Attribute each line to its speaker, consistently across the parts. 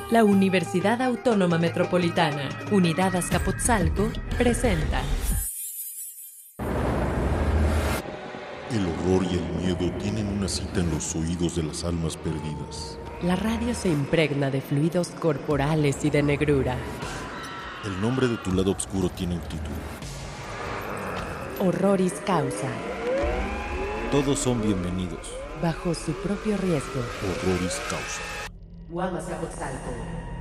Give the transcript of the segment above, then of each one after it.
Speaker 1: La Universidad Autónoma Metropolitana, Unidad Azcapotzalco, presenta.
Speaker 2: El horror y el miedo tienen una cita en los oídos de las almas perdidas.
Speaker 1: La radio se impregna de fluidos corporales y de negrura.
Speaker 2: El nombre de tu lado oscuro tiene un título.
Speaker 1: Horroris causa.
Speaker 3: Todos son bienvenidos.
Speaker 1: Bajo su propio riesgo.
Speaker 2: Horroris causa.
Speaker 1: UAM Azcapotzalco.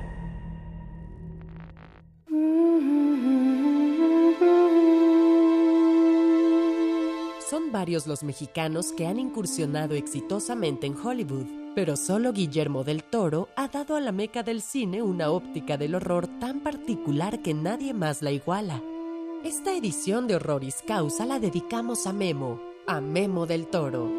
Speaker 1: Son varios los mexicanos que han incursionado exitosamente en Hollywood, pero solo Guillermo del Toro ha dado a la meca del cine una óptica del horror tan particular que nadie más la iguala. Esta edición de Horroris Causa la dedicamos a Memo del Toro.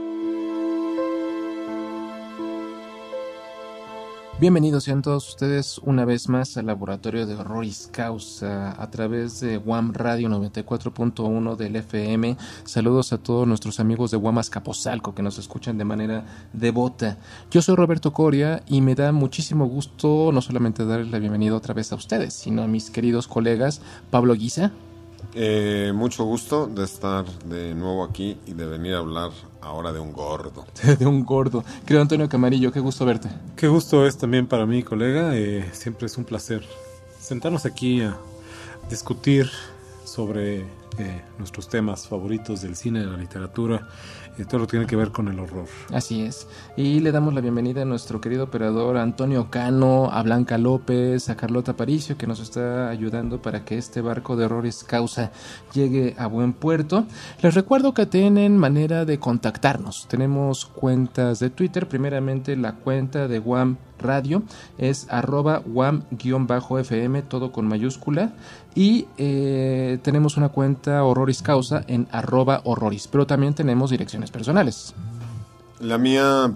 Speaker 4: Bienvenidos sean todos ustedes una vez más al Laboratorio de Horroris Causa a través de UAM Radio 94.1 del FM. Saludos a todos nuestros amigos de UAM Azcapotzalco que nos escuchan de manera devota. Yo soy Roberto Coria y me da muchísimo gusto no solamente darles la bienvenida otra vez a ustedes, sino a mis queridos colegas Pablo Guisa.
Speaker 5: Mucho gusto de estar de nuevo aquí y de venir a hablar ahora de un gordo.
Speaker 4: De un gordo. Querido Antonio Camarillo, qué gusto verte.
Speaker 3: Qué gusto es también para mí, colega. Siempre es un placer sentarnos aquí a discutir sobre nuestros temas favoritos del cine, de la literatura, todo lo que tiene que ver con el horror.
Speaker 4: Así es. Y le damos la bienvenida a nuestro querido operador Antonio Cano, a Blanca López, a Carlota Aparicio, que nos está ayudando para que este barco de Horroris Causa llegue a buen puerto. Les recuerdo que tienen manera de contactarnos. Tenemos cuentas de Twitter, primeramente la cuenta de UAM Radio es @WAM_FM, todo con mayúscula, y tenemos una cuenta Horroris Causa en @Horroris, pero también tenemos direcciones personales.
Speaker 5: La mía,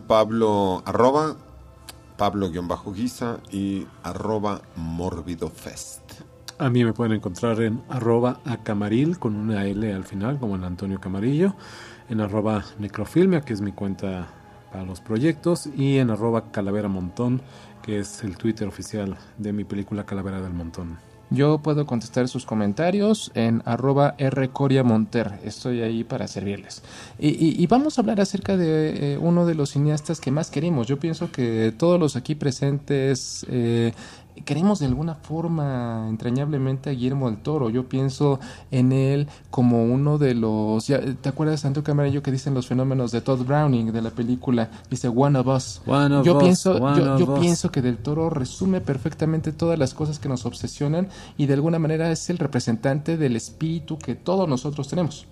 Speaker 5: Pablo_Guisa y @MorbidoFest.
Speaker 3: A mí me pueden encontrar en @acamaril con una L al final, como en Antonio Camarillo, en @necrofilmia, que es mi cuenta para los proyectos, y en @calaveramontón, que es el Twitter oficial de mi película Calavera del Montón.
Speaker 4: Yo puedo contestar sus comentarios en @rcoriamonter. Estoy ahí para servirles. Y vamos a hablar acerca de uno de los cineastas que más queremos. Yo pienso que todos los aquí presentes queremos de alguna forma entrañablemente a Guillermo del Toro. Yo pienso en él como uno de los... ¿Te acuerdas, Santo Camarillo, que dicen los fenómenos de Todd Browning de la película? Dice One of Us. Yo pienso que del Toro resume perfectamente todas las cosas que nos obsesionan y de alguna manera es el representante del espíritu que todos nosotros tenemos.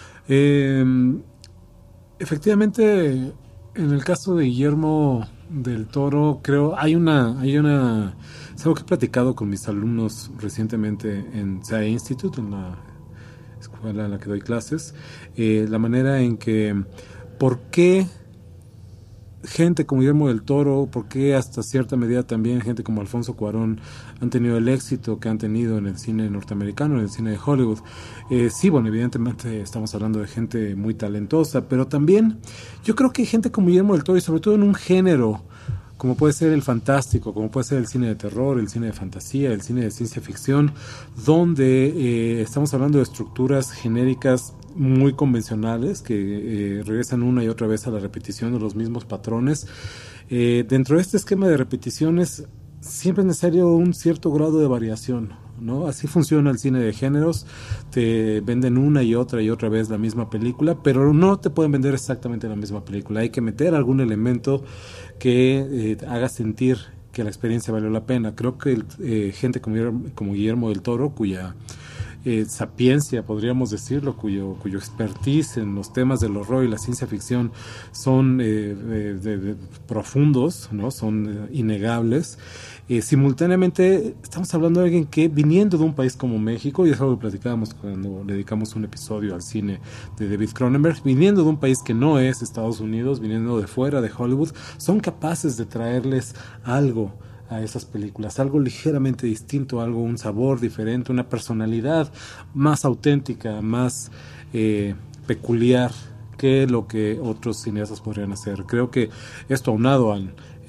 Speaker 3: Efectivamente, en el caso de Guillermo del Toro, creo es algo que he platicado con mis alumnos recientemente en SAE Institute, en la escuela en la que doy clases, la manera en que, ¿por qué gente como Guillermo del Toro, por qué hasta cierta medida también gente como Alfonso Cuarón han tenido el éxito que han tenido en el cine norteamericano, en el cine de Hollywood? Sí, bueno, evidentemente estamos hablando de gente muy talentosa, pero también yo creo que gente como Guillermo del Toro, y sobre todo en un género como puede ser el fantástico, como puede ser el cine de terror, el cine de fantasía, el cine de ciencia ficción, donde estamos hablando de estructuras genéricas muy convencionales que regresan una y otra vez a la repetición de los mismos patrones. Dentro de este esquema de repeticiones siempre es necesario un cierto grado de variación, ¿no? Así funciona el cine de géneros. Te venden una y otra vez la misma película, pero no te pueden vender exactamente la misma película. Hay que meter algún elemento que haga sentir que la experiencia valió la pena. Creo que gente como Guillermo del Toro, cuya sapiencia, podríamos decirlo, cuyo expertise en los temas del horror y la ciencia ficción son profundos, ¿no? Son innegables. Simultáneamente estamos hablando de alguien que, viniendo de un país como México, y es algo que platicábamos cuando dedicamos un episodio al cine de David Cronenberg, viniendo de un país que no es Estados Unidos, viniendo de fuera de Hollywood, son capaces de traerles algo a esas películas, algo ligeramente distinto, un sabor diferente, una personalidad más auténtica, más peculiar que lo que otros cineastas podrían hacer. Creo que esto, aunado en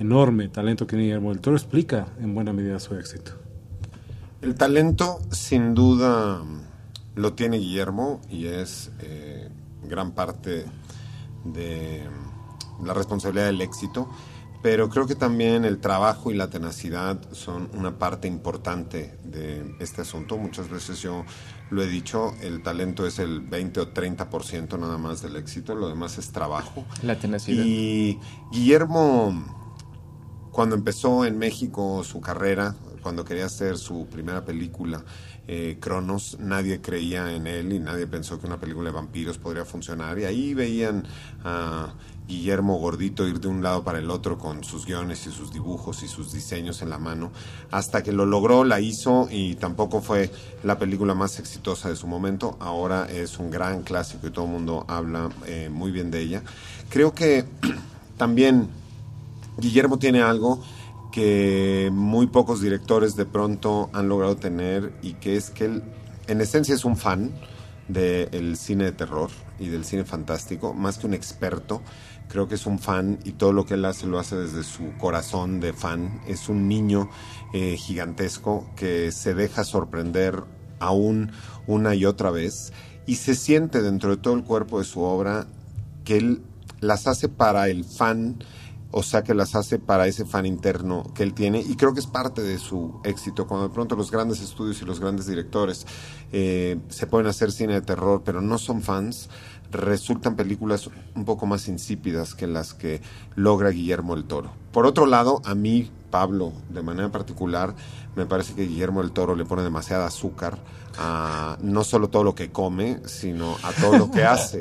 Speaker 3: enorme talento que tiene Guillermo del Toro explica en buena medida su éxito.
Speaker 5: El talento, sin duda, lo tiene Guillermo y es gran parte de la responsabilidad del éxito, pero creo que también el trabajo y la tenacidad son una parte importante de este asunto. Muchas veces yo lo he dicho, el talento es el 20 o 30% nada más del éxito, lo demás es trabajo.
Speaker 4: La tenacidad.
Speaker 5: Y Guillermo, cuando empezó en México su carrera, cuando quería hacer su primera película, Cronos, nadie creía en él y nadie pensó que una película de vampiros podría funcionar, y ahí veían a Guillermo gordito ir de un lado para el otro con sus guiones y sus dibujos y sus diseños en la mano, hasta que lo logró, la hizo, y tampoco fue la película más exitosa de su momento. Ahora es un gran clásico y todo el mundo habla muy bien de ella. Creo que también Guillermo tiene algo que muy pocos directores de pronto han logrado tener, y que es que él en esencia es un fan del cine de terror y del cine fantástico, más que un experto. Creo que es un fan, y todo lo que él hace lo hace desde su corazón de fan. Es un niño gigantesco que se deja sorprender aún una y otra vez, y se siente dentro de todo el cuerpo de su obra que él las hace para el fan, o sea, que las hace para ese fan interno que él tiene, y creo que es parte de su éxito. Cuando de pronto los grandes estudios y los grandes directores se pueden hacer cine de terror, pero no son fans, resultan películas un poco más insípidas que las que logra Guillermo del Toro. Por otro lado, a mí, Pablo, de manera particular, me parece que Guillermo del Toro le pone demasiada azúcar a no solo todo lo que come, sino a todo lo que hace.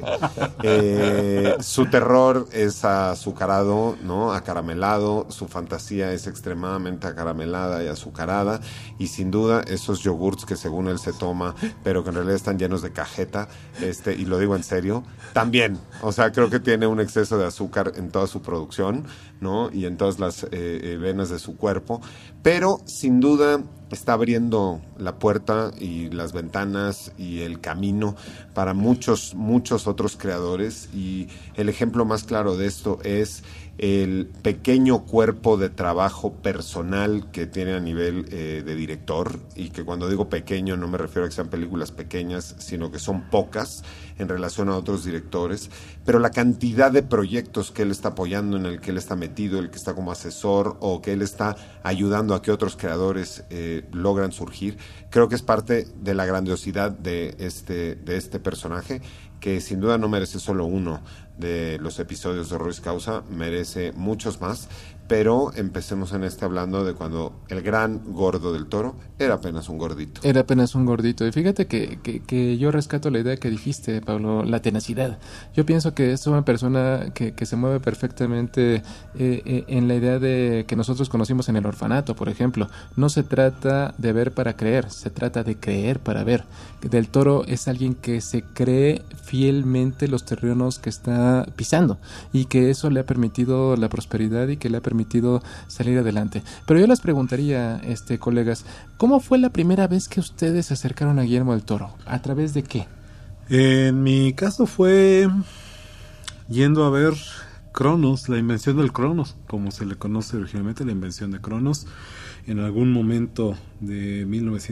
Speaker 5: Su terror es azucarado, ¿no? Acaramelado, su fantasía es extremadamente acaramelada y azucarada, y sin duda esos yogurts que según él se toma, pero que en realidad están llenos de cajeta, y lo digo en serio, también, o sea, creo que tiene un exceso de azúcar en toda su producción, ¿no? Y en todas las venas de su cuerpo, pero sin duda está abriendo la puerta y las ventanas y el camino para muchos otros creadores, y el ejemplo más claro de esto es el pequeño cuerpo de trabajo personal que tiene a nivel de director, y que cuando digo pequeño no me refiero a que sean películas pequeñas, sino que son pocas en relación a otros directores, pero la cantidad de proyectos que él está apoyando, en el que él está metido, el que está como asesor, o que él está ayudando a que otros creadores logran surgir, creo que es parte de la grandiosidad de este personaje, que sin duda no merece solo uno de los episodios de Horroris Causa, merece muchos más, pero empecemos en hablando de cuando el gran gordo del Toro era apenas un gordito.
Speaker 4: Era apenas un gordito. Y fíjate que yo rescato la idea que dijiste, Pablo, la tenacidad. Yo pienso que es una persona que se mueve perfectamente en la idea de que nosotros conocimos en El Orfanato, por ejemplo. No se trata de ver para creer, se trata de creer para ver. Del Toro es alguien que se cree fielmente los terrenos que está pisando, y que eso le ha permitido la prosperidad y que le ha permitido salir adelante. Pero yo les preguntaría, colegas, ¿cómo fue la primera vez que ustedes se acercaron a Guillermo del Toro? ¿A través de qué?
Speaker 3: En mi caso fue yendo a ver Cronos, la invención del Cronos, como se le conoce originalmente, la invención de Cronos, en algún momento de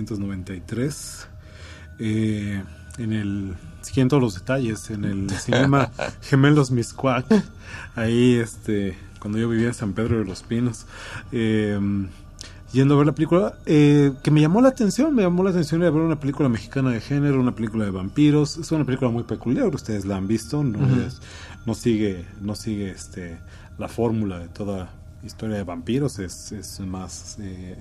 Speaker 3: 1993, en el, siguiendo todos los detalles, en el cinema Gemelos Miscuac, ahí cuando yo vivía en San Pedro de los Pinos, yendo a ver la película, que me llamó la atención ir a ver una película mexicana de género, una película de vampiros. Es una película muy peculiar, ustedes la han visto, no sigue la fórmula de toda historia de vampiros, es más,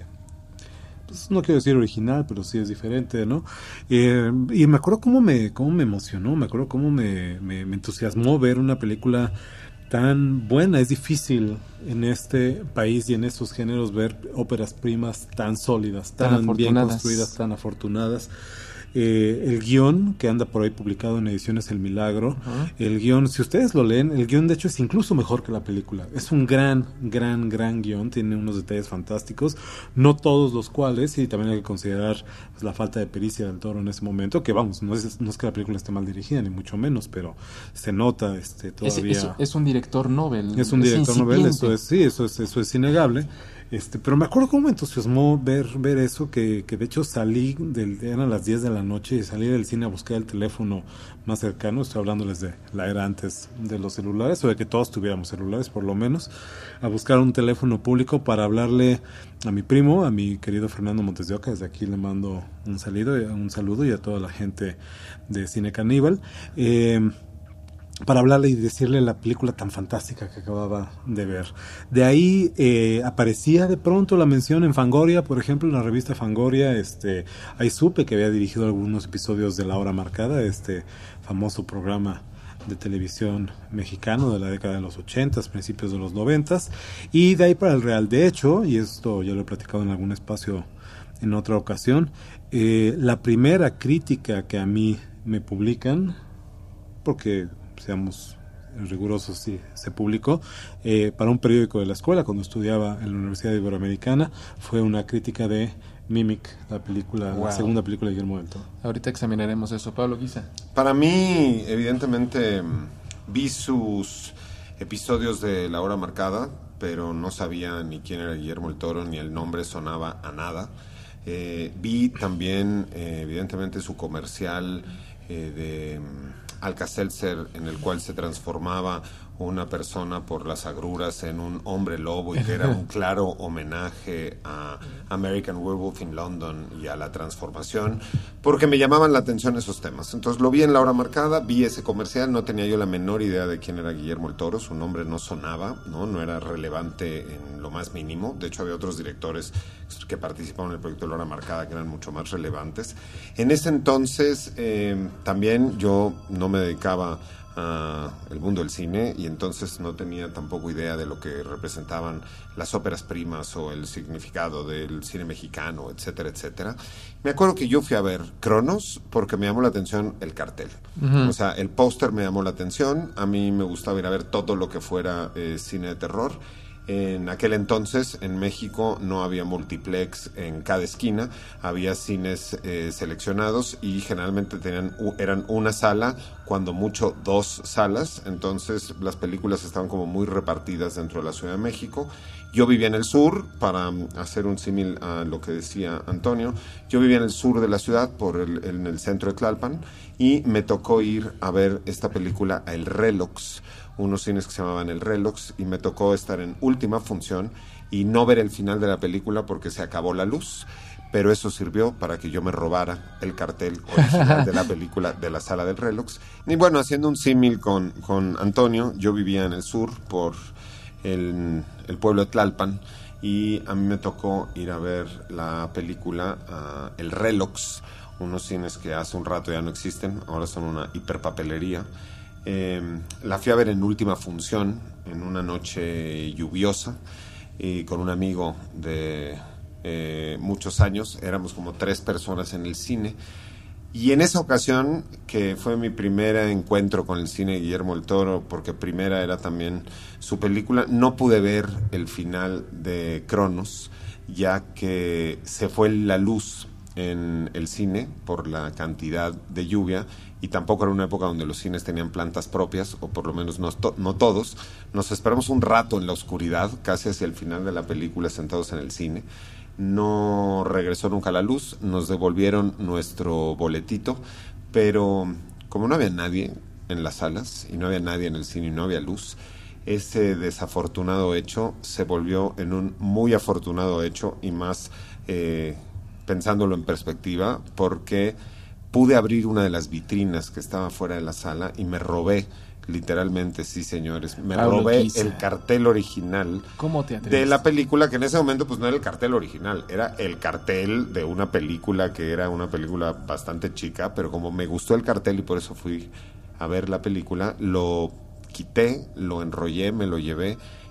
Speaker 3: pues no quiero decir original, pero sí es diferente, ¿no? Y me acuerdo cómo me emocionó, me acuerdo cómo me entusiasmó ver una película tan buena. Es difícil en este país y en estos géneros ver óperas primas tan sólidas, tan bien construidas, tan afortunadas. el guión que anda por ahí publicado en Ediciones El Milagro, el guión, si ustedes lo leen, el guión de hecho es incluso mejor que la película. Es un gran guión, tiene unos detalles fantásticos, no todos los cuales, y también hay que considerar pues, la falta de pericia del Toro en ese momento, que vamos, no es que la película esté mal dirigida, ni mucho menos, pero se nota todavía...
Speaker 4: Es un director Nobel.
Speaker 3: Es un director Nobel, eso es innegable. Pero me acuerdo cómo me entusiasmó ver eso, que de hecho eran las 10 de la noche y salí del cine a buscar el teléfono más cercano, estoy hablándoles de la era antes de los celulares, o de que todos tuviéramos celulares por lo menos, a buscar un teléfono público para hablarle a mi primo, a mi querido Fernando Montes de Oca. Desde aquí le mando un saludo y a toda la gente de Cine Caníbal, para hablarle y decirle la película tan fantástica que acababa de ver. De ahí aparecía de pronto la mención en Fangoria, por ejemplo, en la revista Fangoria. Ahí supe que había dirigido algunos episodios de La Hora Marcada, famoso programa de televisión mexicano de la década de los 80s, principios de los 90s, y de ahí para el Real. De hecho, y esto ya lo he platicado en algún espacio en otra ocasión, la primera crítica que a mí me publican, porque seamos rigurosos, sí, se publicó para un periódico de la escuela cuando estudiaba en la Universidad Iberoamericana, fue una crítica de Mimic, la película, la segunda película de Guillermo del Toro.
Speaker 4: Ahorita examinaremos eso. Pablo Guisa.
Speaker 5: Para mí, evidentemente, vi sus episodios de La Hora Marcada, pero no sabía ni quién era Guillermo del Toro, ni el nombre sonaba a nada. Vi también, evidentemente, su comercial de Alka-Seltzer, en el cual se transformaba una persona por las agruras en un hombre lobo, y que era un claro homenaje a American Werewolf in London y a la transformación, porque me llamaban la atención esos temas. Entonces lo vi en La Hora Marcada, vi ese comercial, no tenía yo la menor idea de quién era Guillermo el Toro, su nombre no sonaba, no era relevante en lo más mínimo. De hecho había otros directores que participaban en el proyecto de La Hora Marcada que eran mucho más relevantes. En ese entonces también yo no me dedicaba el mundo del cine, y entonces no tenía tampoco idea de lo que representaban las óperas primas o el significado del cine mexicano, etcétera, etcétera. Me acuerdo que yo fui a ver Cronos porque me llamó la atención el cartel. O sea, el póster me llamó la atención. A mí me gustaba ir a ver todo lo que fuera cine de terror. En aquel entonces en México no había multiplex en cada esquina, había cines seleccionados, y generalmente eran una sala, cuando mucho 2 salas. Entonces las películas estaban como muy repartidas dentro de la Ciudad de México. Yo vivía en el sur, para hacer un símil a lo que decía Antonio. Yo vivía en el sur de la ciudad, en el centro de Tlalpan, y me tocó ir a ver esta película a El Relox, unos cines que se llamaban El Relox, y me tocó estar en última función y no ver el final de la película porque se acabó la luz, pero eso sirvió para que yo me robara el cartel original de la película de la sala del Relox. Y bueno, haciendo un símil con Antonio, yo vivía en el sur, por el pueblo de Tlalpan, y a mí me tocó ir a ver la película El Relox, unos cines que hace un rato ya no existen, ahora son una hiperpapelería. La fui a ver en última función, en una noche lluviosa, y con un amigo de muchos años. Éramos como 3 personas en el cine, y en esa ocasión, que fue mi primer encuentro con el cine de Guillermo del Toro, porque primera era también su película, no pude ver el final de Cronos, ya que se fue la luz en el cine por la cantidad de lluvia, y tampoco era una época donde los cines tenían plantas propias, o por lo menos no todos. Nos esperamos un rato en la oscuridad, casi hacia el final de la película, sentados en el cine. No regresó nunca la luz, nos devolvieron nuestro boletito, pero como no había nadie en las salas, y no había nadie en el cine, y no había luz, ese desafortunado hecho se volvió en un muy afortunado hecho, y más pensándolo en perspectiva, porque pude abrir una de las vitrinas que estaba fuera de la sala y me robé, literalmente, sí señores, me robé el cartel original de la película, que en ese momento pues no era el cartel original, era el cartel de una película que era una película bastante chica, pero como me gustó el cartel y por eso fui a ver la película, lo quité, lo enrollé, me lo llevé,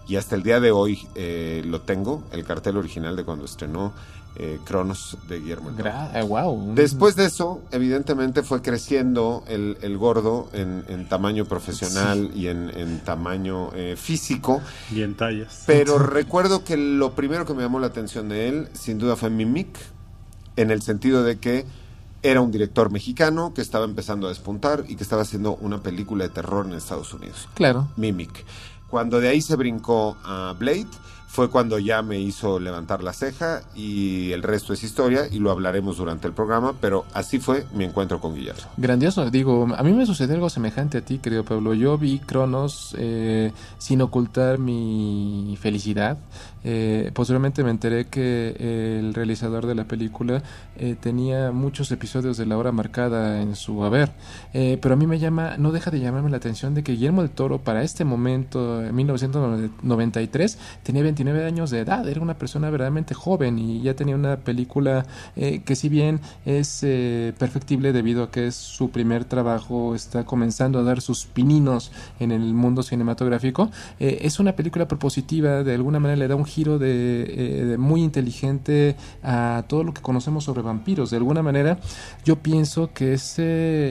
Speaker 5: y hasta el día de hoy lo tengo, el cartel original de cuando estrenó Cronos de Guillermo del Toro.
Speaker 4: Wow.
Speaker 5: Después de eso, evidentemente fue creciendo el gordo en tamaño profesional y en tamaño físico.
Speaker 3: Y en tallas.
Speaker 5: Pero recuerdo que lo primero que me llamó la atención de él, sin duda, fue Mimic, en el sentido de que era un director mexicano que estaba empezando a despuntar y que estaba haciendo una película de terror en Estados Unidos.
Speaker 4: Claro.
Speaker 5: Mimic. Cuando de ahí se brincó a Blade, fue cuando ya me hizo levantar la ceja, y el resto es historia y lo hablaremos durante el programa, pero así fue mi encuentro con Guillermo.
Speaker 4: Grandioso, digo, a mí me sucedió algo semejante a ti, querido Pablo. Yo vi Cronos sin ocultar mi felicidad. Posteriormente me enteré que el realizador de la película tenía muchos episodios de La Hora Marcada en su haber, pero a mí no deja de llamarme la atención de que Guillermo del Toro, para este momento, en 1993, tenía 29 años de edad. Era una persona verdaderamente joven y ya tenía una película que, si bien es perfectible debido a que es su primer trabajo, está comenzando a dar sus pininos en el mundo cinematográfico, es una película propositiva. De alguna manera le da un giro de muy inteligente a todo lo que conocemos sobre vampiros. De alguna manera yo pienso que es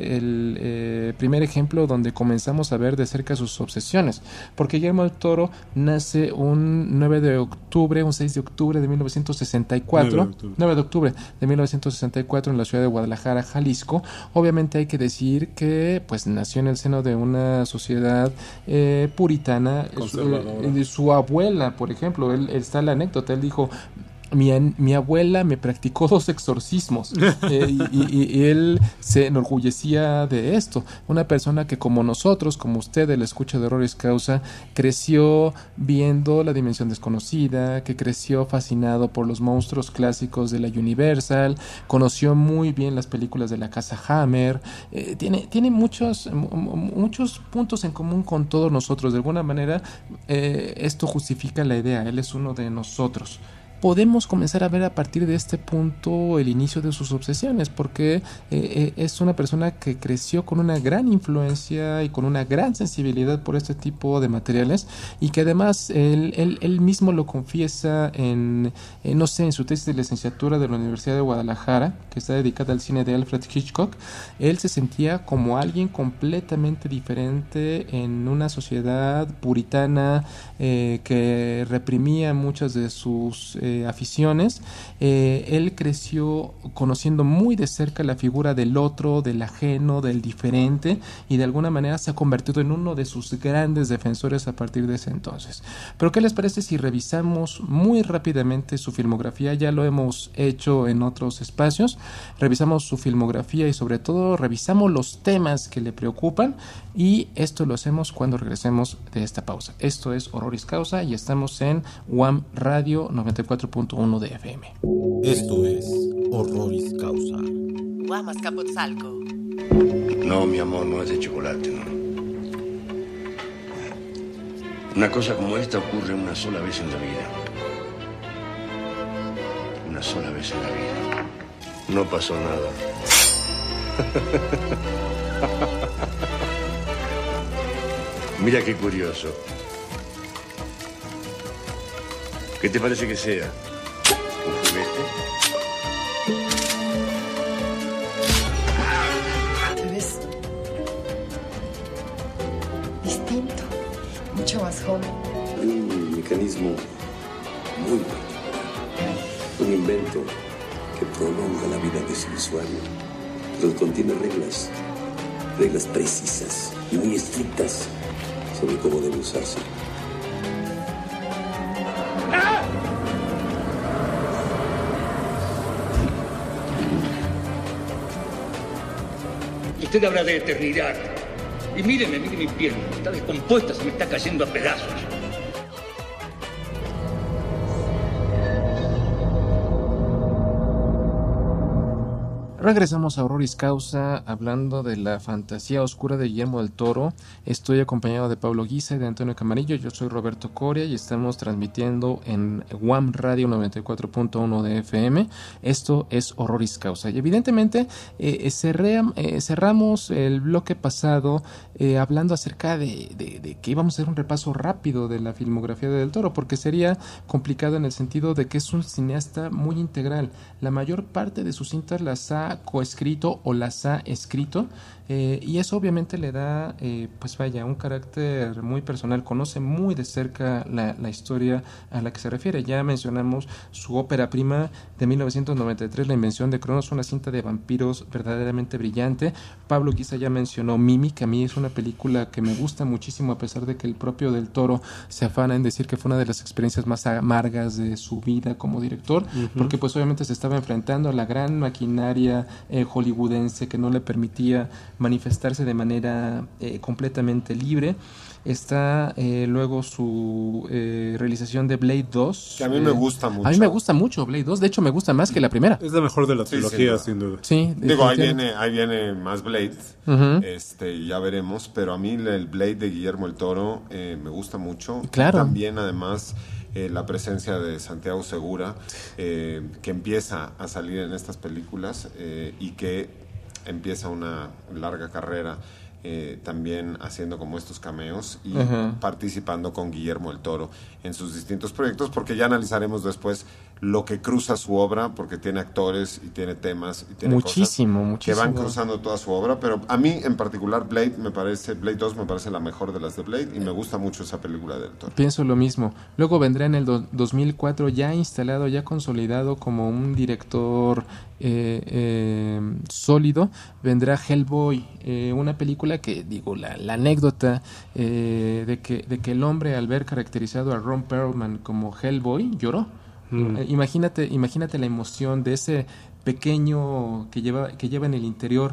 Speaker 4: el primer ejemplo donde comenzamos a ver de cerca sus obsesiones, porque Guillermo del Toro nace un 6 de octubre de 1964, 9 de octubre de 1964 en la ciudad de Guadalajara, Jalisco. Obviamente hay que decir que pues nació en el seno de una sociedad puritana. Su abuela, por ejemplo, él está la anécdota, él dijo: mi abuela me practicó 2 exorcismos, y él se enorgullecía de esto. Una persona que, como nosotros, como usted, el escucha de Horroris Causa, creció viendo La Dimensión Desconocida, que creció fascinado por los monstruos clásicos de la Universal, conoció muy bien las películas de la casa Hammer, tiene muchos puntos en común con todos nosotros. De alguna manera esto justifica la idea, él es uno de nosotros. Podemos comenzar a ver a partir de este punto el inicio de sus obsesiones, porque es una persona que creció con una gran influencia y con una gran sensibilidad por este tipo de materiales, y que además él mismo lo confiesa en su tesis de licenciatura de la Universidad de Guadalajara, que está dedicada al cine de Alfred Hitchcock. Él se sentía como alguien completamente diferente en una sociedad puritana que reprimía muchas de sus aficiones. Él creció conociendo muy de cerca la figura del otro, del ajeno, del diferente, y de alguna manera se ha convertido en uno de sus grandes defensores a partir de ese entonces. Pero ¿qué les parece si revisamos muy rápidamente su filmografía? Ya lo hemos hecho en otros espacios. Revisamos su filmografía y sobre todo revisamos los temas que le preocupan, y esto lo hacemos cuando regresemos de esta pausa. Esto es Horroris Causa y estamos en UAM Radio 94.1 de FM.
Speaker 2: Esto es Horroris Causa.
Speaker 1: UAM Azcapotzalco.
Speaker 6: No, mi amor, no es de chocolate, no. Una cosa como esta ocurre una sola vez en la vida. Una sola vez en la vida. No pasó nada. Mira qué curioso. ¿Qué te parece que sea? ¿Un juguete?
Speaker 7: Te ves distinto, mucho más joven.
Speaker 8: Un mecanismo muy particular. Un invento que prolonga la vida de su usuario, pero contiene reglas precisas y muy estrictas sobre cómo debe usarse.
Speaker 9: Usted habla de eternidad. Y mire mi piel. Está descompuesta, se me está cayendo a pedazos.
Speaker 4: Regresamos a Horroris Causa, hablando de la fantasía oscura de Guillermo del Toro. Estoy acompañado de Pablo Guisa y de Antonio Camarillo. Yo soy Roberto Coria y estamos transmitiendo en WAM Radio 94.1 de FM. Esto es Horroris Causa. Y evidentemente cerramos el bloque pasado hablando acerca de que íbamos a hacer un repaso rápido de la filmografía de Del Toro, porque sería complicado en el sentido de que es un cineasta muy integral. La mayor parte de sus cintas las ha coescrito o las ha escrito, y eso obviamente le da un carácter muy personal. Conoce muy de cerca la historia a la que se refiere. Ya mencionamos su ópera prima de 1993, La invención de Cronos, una cinta de vampiros verdaderamente brillante. Pablo quizá ya mencionó Mimi, que a mí es una película que me gusta muchísimo, a pesar de que el propio Del Toro se afana en decir que fue una de las experiencias más amargas de su vida como director, porque pues obviamente se estaba enfrentando a la gran maquinaria hollywoodense que no le permitía manifestarse de manera completamente libre. Está luego su realización de Blade 2.
Speaker 5: Que a mí me gusta mucho.
Speaker 4: A mí me gusta mucho Blade 2. De hecho, me gusta más que la primera.
Speaker 3: Es la mejor de la trilogía, sin duda.
Speaker 4: Sí,
Speaker 5: digo, ahí viene más Blade. Ya veremos. Pero a mí el Blade de Guillermo del Toro me gusta mucho.
Speaker 4: Claro.
Speaker 5: También, además, la presencia de Santiago Segura, que empieza a salir en estas películas y que empieza una larga carrera también haciendo como estos cameos y participando con Guillermo del Toro en sus distintos proyectos, porque ya analizaremos después lo que cruza su obra, porque tiene actores y tiene temas y tiene cosas que van cruzando toda su obra. Pero a mí en particular Blade 2 me parece la mejor de las de Blade, y me gusta mucho esa película del Toro.
Speaker 4: Pienso lo mismo. Luego vendrá en el 2004 ya instalado, ya consolidado como un director sólido, vendrá Hellboy, una película que, digo, la anécdota de que el hombre, al ver caracterizado a Ron Perlman como Hellboy, lloró. Imagínate la emoción de ese pequeño que lleva en el interior,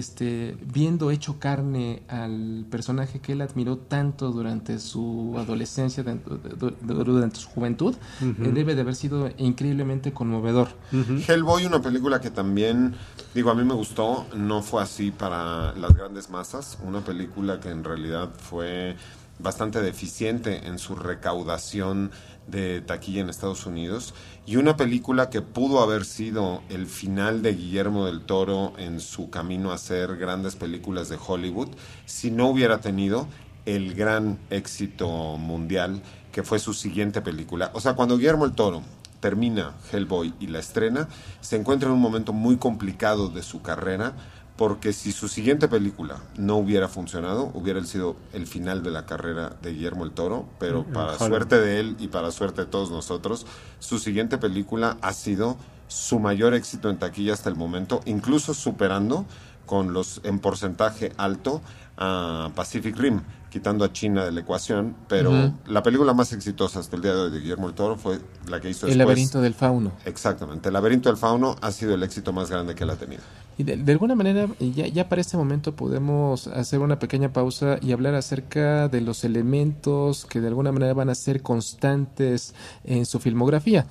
Speaker 4: viendo hecho carne al personaje que él admiró tanto durante su adolescencia, durante su juventud. Debe de haber sido increíblemente conmovedor.
Speaker 5: Hellboy, una película que también, digo, a mí me gustó, no fue así para las grandes masas, una película que en realidad fue bastante deficiente en su recaudación de taquilla en Estados Unidos, y una película que pudo haber sido el final de Guillermo del Toro en su camino a hacer grandes películas de Hollywood, si no hubiera tenido el gran éxito mundial que fue su siguiente película. O sea, cuando Guillermo del Toro termina Hellboy y la estrena, se encuentra en un momento muy complicado de su carrera, porque si su siguiente película no hubiera funcionado, hubiera sido el final de la carrera de Guillermo del Toro, pero para suerte de él y para suerte de todos nosotros, su siguiente película ha sido su mayor éxito en taquilla hasta el momento, incluso superando en porcentaje alto a Pacific Rim, quitando a China de la ecuación, pero la película más exitosa hasta el día de hoy de Guillermo del Toro fue la que hizo después.
Speaker 4: El laberinto del fauno.
Speaker 5: Exactamente, El laberinto del fauno ha sido el éxito más grande que él ha tenido.
Speaker 4: Y de alguna manera, ya para este momento podemos hacer una pequeña pausa y hablar acerca de los elementos que de alguna manera van a ser constantes en su filmografía.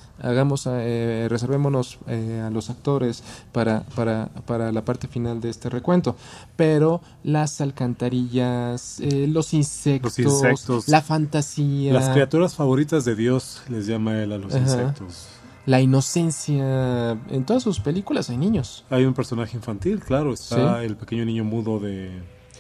Speaker 4: Reservémonos a los actores para la parte final de este recuento. Pero las alcantarillas, los insectos, la fantasía.
Speaker 3: Las criaturas favoritas de Dios, les llama él a los insectos.
Speaker 4: La inocencia. En todas sus películas hay niños.
Speaker 3: Hay un personaje infantil, claro. Está el pequeño niño mudo de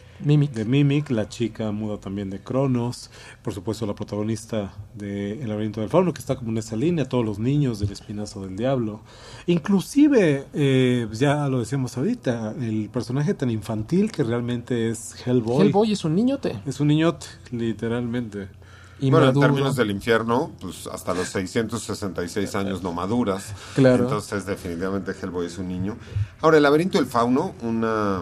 Speaker 4: Mimic,
Speaker 3: la chica muda también de Cronos, por supuesto la protagonista de El laberinto del fauno, que está como en esa línea, todos los niños del Espinazo del Diablo. Inclusive, ya lo decíamos ahorita, el personaje tan infantil que realmente es Hellboy.
Speaker 4: Hellboy es un niñote.
Speaker 3: Es un niñote, literalmente.
Speaker 5: Y bueno, en términos del infierno, pues hasta los 666 años no maduras.
Speaker 4: Claro.
Speaker 5: Entonces, definitivamente Hellboy es un niño. Ahora, El laberinto del fauno, una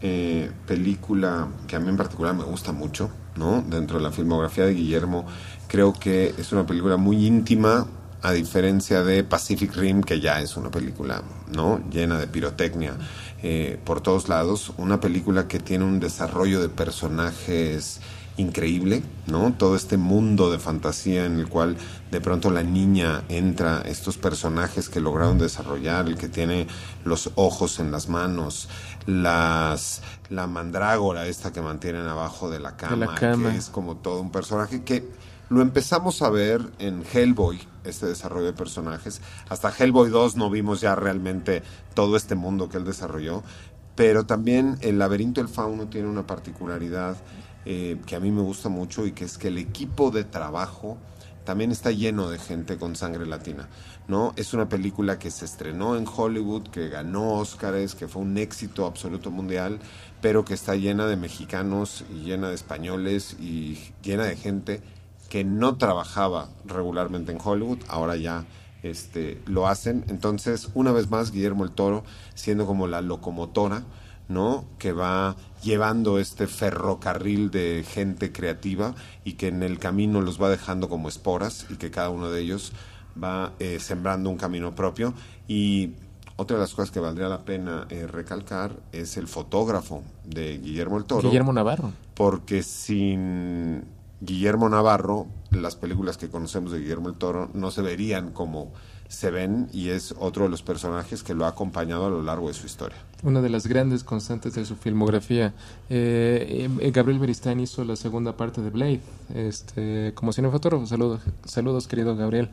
Speaker 5: película que a mí en particular me gusta mucho, ¿no? Dentro de la filmografía de Guillermo, creo que es una película muy íntima, a diferencia de Pacific Rim, que ya es una película, ¿no?, llena de pirotecnia por todos lados. Una película que tiene un desarrollo de personajes increíble, ¿no? Todo este mundo de fantasía en el cual de pronto la niña entra, estos personajes que lograron desarrollar, el que tiene los ojos en las manos, la mandrágora esta que mantienen abajo de la cama, que es como todo un personaje que lo empezamos a ver en Hellboy, este desarrollo de personajes. Hasta Hellboy 2 no vimos ya realmente todo este mundo que él desarrolló, pero también el Laberinto del Fauno tiene una particularidad que a mí me gusta mucho, y que es que el equipo de trabajo también está lleno de gente con sangre latina, ¿no? Es una película que se estrenó en Hollywood, que ganó Óscares, que fue un éxito absoluto mundial, pero que está llena de mexicanos y llena de españoles y llena de gente que no trabajaba regularmente en Hollywood, ahora ya lo hacen. Entonces, una vez más, Guillermo el Toro siendo como la locomotora, ¿no? Que va llevando este ferrocarril de gente creativa y que en el camino los va dejando como esporas, y que cada uno de ellos va sembrando un camino propio. Y otra de las cosas que valdría la pena recalcar es el fotógrafo de Guillermo el Toro.
Speaker 4: Guillermo Navarro.
Speaker 5: Porque sin Guillermo Navarro, las películas que conocemos de Guillermo el Toro no se verían como se ven, y es otro de los personajes que lo ha acompañado a lo largo de su historia.
Speaker 4: Una de las grandes constantes de su filmografía. Gabriel Beristain hizo la segunda parte de Blade, como cinefotógrafo. Saludos, querido Gabriel.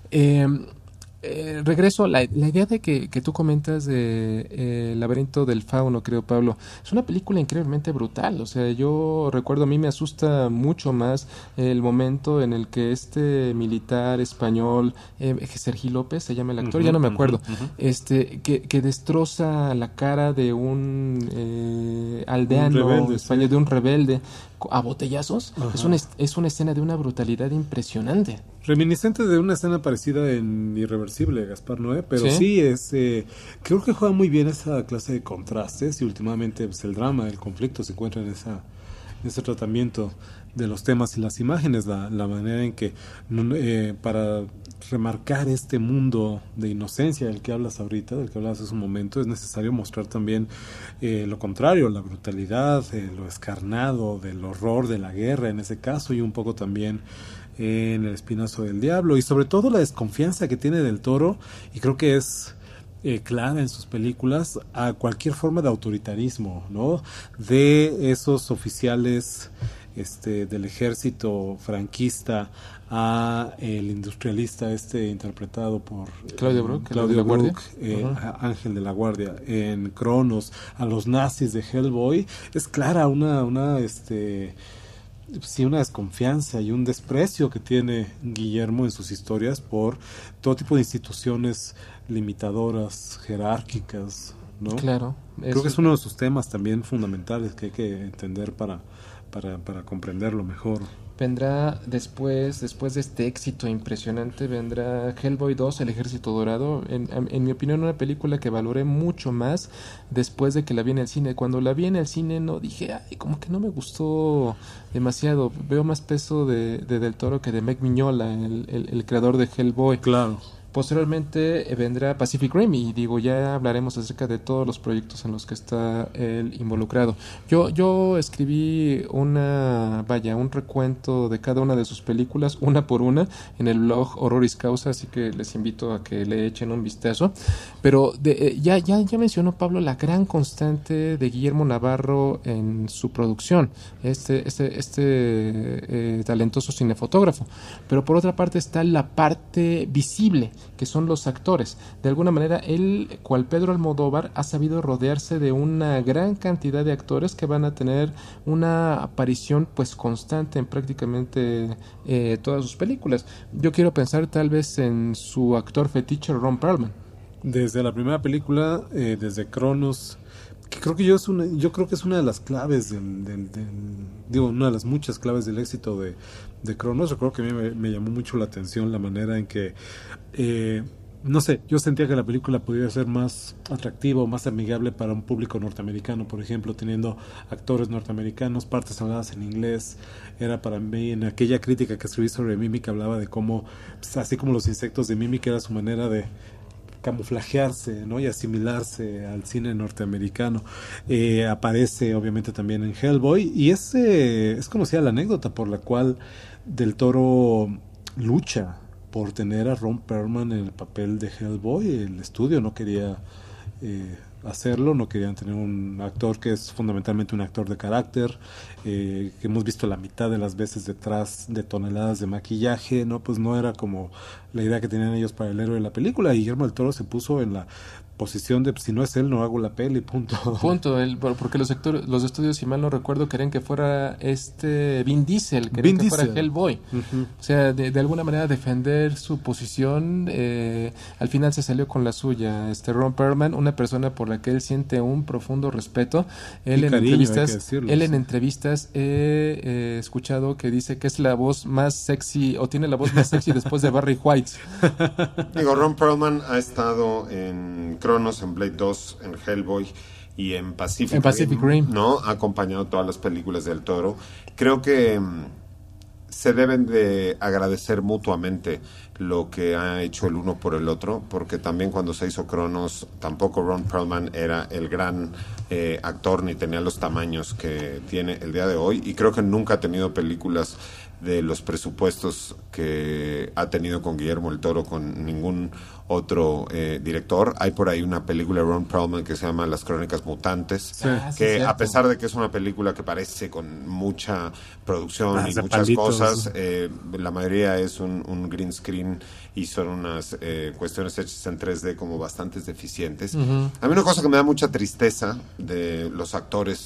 Speaker 4: Regreso a la idea de que tú comentas de El laberinto del fauno, creo, Pablo. Es una película increíblemente brutal. O sea, yo recuerdo, a mí me asusta mucho más el momento en el que este militar español, Sergi López se llama el actor, ya no me acuerdo, que destroza la cara de un aldeano rebelde, español, de un rebelde, a botellazos. Es una escena de una brutalidad impresionante.
Speaker 3: Reminiscente de una escena parecida en Irreversible, Gaspar Noé, pero sí creo que juega muy bien esa clase de contrastes, y últimamente pues, el drama, el conflicto se encuentra en ese tratamiento de los temas y las imágenes, la manera en que para remarcar este mundo de inocencia del que hablas ahorita, del que hablabas hace un momento, es necesario mostrar también lo contrario, la brutalidad, lo escarnado, del horror de la guerra en ese caso, y un poco también en El espinazo del diablo, y sobre todo la desconfianza que tiene del Toro, y creo que es clara en sus películas, a cualquier forma de autoritarismo, ¿no? De esos oficiales del ejército franquista a el industrialista interpretado por
Speaker 4: Claudio Brook,
Speaker 3: Ángel de la Guardia en Cronos, a los nazis de Hellboy. Es clara una desconfianza y un desprecio que tiene Guillermo en sus historias por todo tipo de instituciones limitadoras, jerárquicas, ¿no?
Speaker 4: Claro.
Speaker 3: Creo que es uno de sus temas también fundamentales que hay que entender para comprenderlo mejor.
Speaker 4: Vendrá después de este éxito impresionante, vendrá Hellboy 2, El Ejército Dorado. En mi opinión, una película que valoré mucho más después de que la vi en el cine. Cuando la vi en el cine no dije, como que no me gustó demasiado. Veo más peso de Del Toro que de Meg Mignola, el creador de Hellboy.
Speaker 3: Claro.
Speaker 4: Posteriormente vendrá Pacific Rim, y ya hablaremos acerca de todos los proyectos en los que está él involucrado. Yo escribí un recuento de cada una de sus películas, una por una, en el blog Horroris Causa, así que les invito a que le echen un vistazo. Pero ya mencionó Pablo la gran constante de Guillermo Navarro en su producción, talentoso cinefotógrafo. Pero por otra parte está la parte visible, que son los actores. De alguna manera, él, cual Pedro Almodóvar, ha sabido rodearse de una gran cantidad de actores que van a tener una aparición pues constante en prácticamente todas sus películas. Yo quiero pensar tal vez en su actor fetiche, Ron Perlman.
Speaker 3: Desde la primera película, desde Cronos, que creo que yo creo que es una de las claves una de las muchas claves del éxito de Cronos. Recuerdo que a mí me llamó mucho la atención la manera en que no sé, yo sentía que la película podía ser más atractiva o más amigable para un público norteamericano, por ejemplo, teniendo actores norteamericanos, partes habladas en inglés. Era para mí, en aquella crítica que escribí sobre Mimic, hablaba de cómo, pues, así como los insectos de Mimic, era su manera de camuflajearse, ¿no? Y asimilarse al cine norteamericano. Aparece obviamente también en Hellboy y es conocida la anécdota por la cual Del Toro lucha por tener a Ron Perlman en el papel de Hellboy. El estudio no quería hacerlo, no querían tener un actor que es fundamentalmente un actor de carácter, que hemos visto la mitad de las veces detrás de toneladas de maquillaje, ¿no? Pues no era como la idea que tenían ellos para el héroe de la película. Y Guillermo del Toro se puso en la posición de si no es él, no hago la peli, punto.
Speaker 4: Porque los estudios, si mal no recuerdo, querían que fuera Vin Diesel, querían que fuera Hellboy. Uh-huh. O sea, de alguna manera defender su posición. Al final se salió con la suya. Ron Perlman, una persona por la que él siente un profundo respeto. Él en entrevistas he escuchado que dice que es la voz más sexy, o tiene la voz más sexy después de Barry White.
Speaker 5: Digo, Ron Perlman ha estado en Cronos, en Blade 2, en Hellboy y en Pacific Rim, ¿no? Ha acompañado todas las películas del Toro. Creo que se deben de agradecer mutuamente lo que ha hecho el uno por el otro, porque también cuando se hizo Cronos, tampoco Ron Perlman era el gran actor ni tenía los tamaños que tiene el día de hoy, y creo que nunca ha tenido películas de los presupuestos que ha tenido con Guillermo del Toro, con ningún otro director. Hay por ahí una película de Ron Perlman que se llama Las Crónicas Mutantes, que a pesar de que es una película que parece con mucha producción y muchas
Speaker 3: palitos,
Speaker 5: cosas, la mayoría es un green screen y son unas cuestiones hechas en 3D como bastante deficientes. Uh-huh. A mí una cosa que me da mucha tristeza de los actores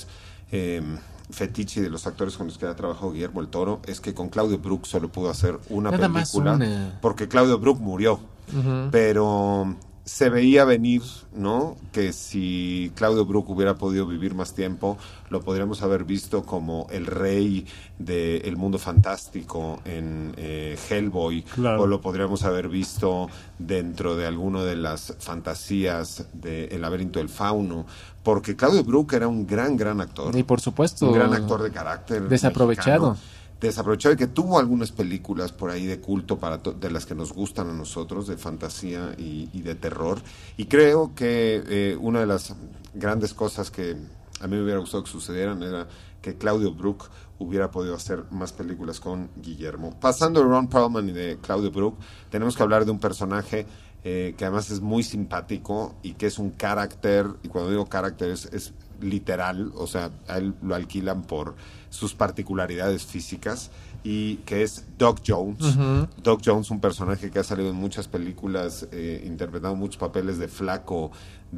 Speaker 5: fetiche de los actores con los que ha trabajado Guillermo del Toro es que con Claudio Brook solo pudo hacer una película porque Claudio Brook murió. Uh-huh. Pero se veía venir, ¿no? Que si Claudio Brook hubiera podido vivir más tiempo, lo podríamos haber visto como el rey del mundo fantástico en Hellboy, claro. O lo podríamos haber visto dentro de alguna de las fantasías de El laberinto del fauno, porque Claudio Brook era un gran actor.
Speaker 4: Y por supuesto,
Speaker 5: un gran actor de carácter
Speaker 4: desaprovechado
Speaker 5: y que tuvo algunas películas por ahí de culto de las que nos gustan a nosotros, de fantasía y de terror. Y creo que una de las grandes cosas que a mí me hubiera gustado que sucedieran era que Claudio Brook hubiera podido hacer más películas con Guillermo. Pasando de Ron Perlman y de Claudio Brook, tenemos que hablar de un personaje que además es muy simpático y que es un carácter, y cuando digo carácter es literal, o sea, a él lo alquilan por sus particularidades físicas, y que es Doc Jones. Uh-huh. Doc Jones, un personaje que ha salido en muchas películas, interpretado muchos papeles de flaco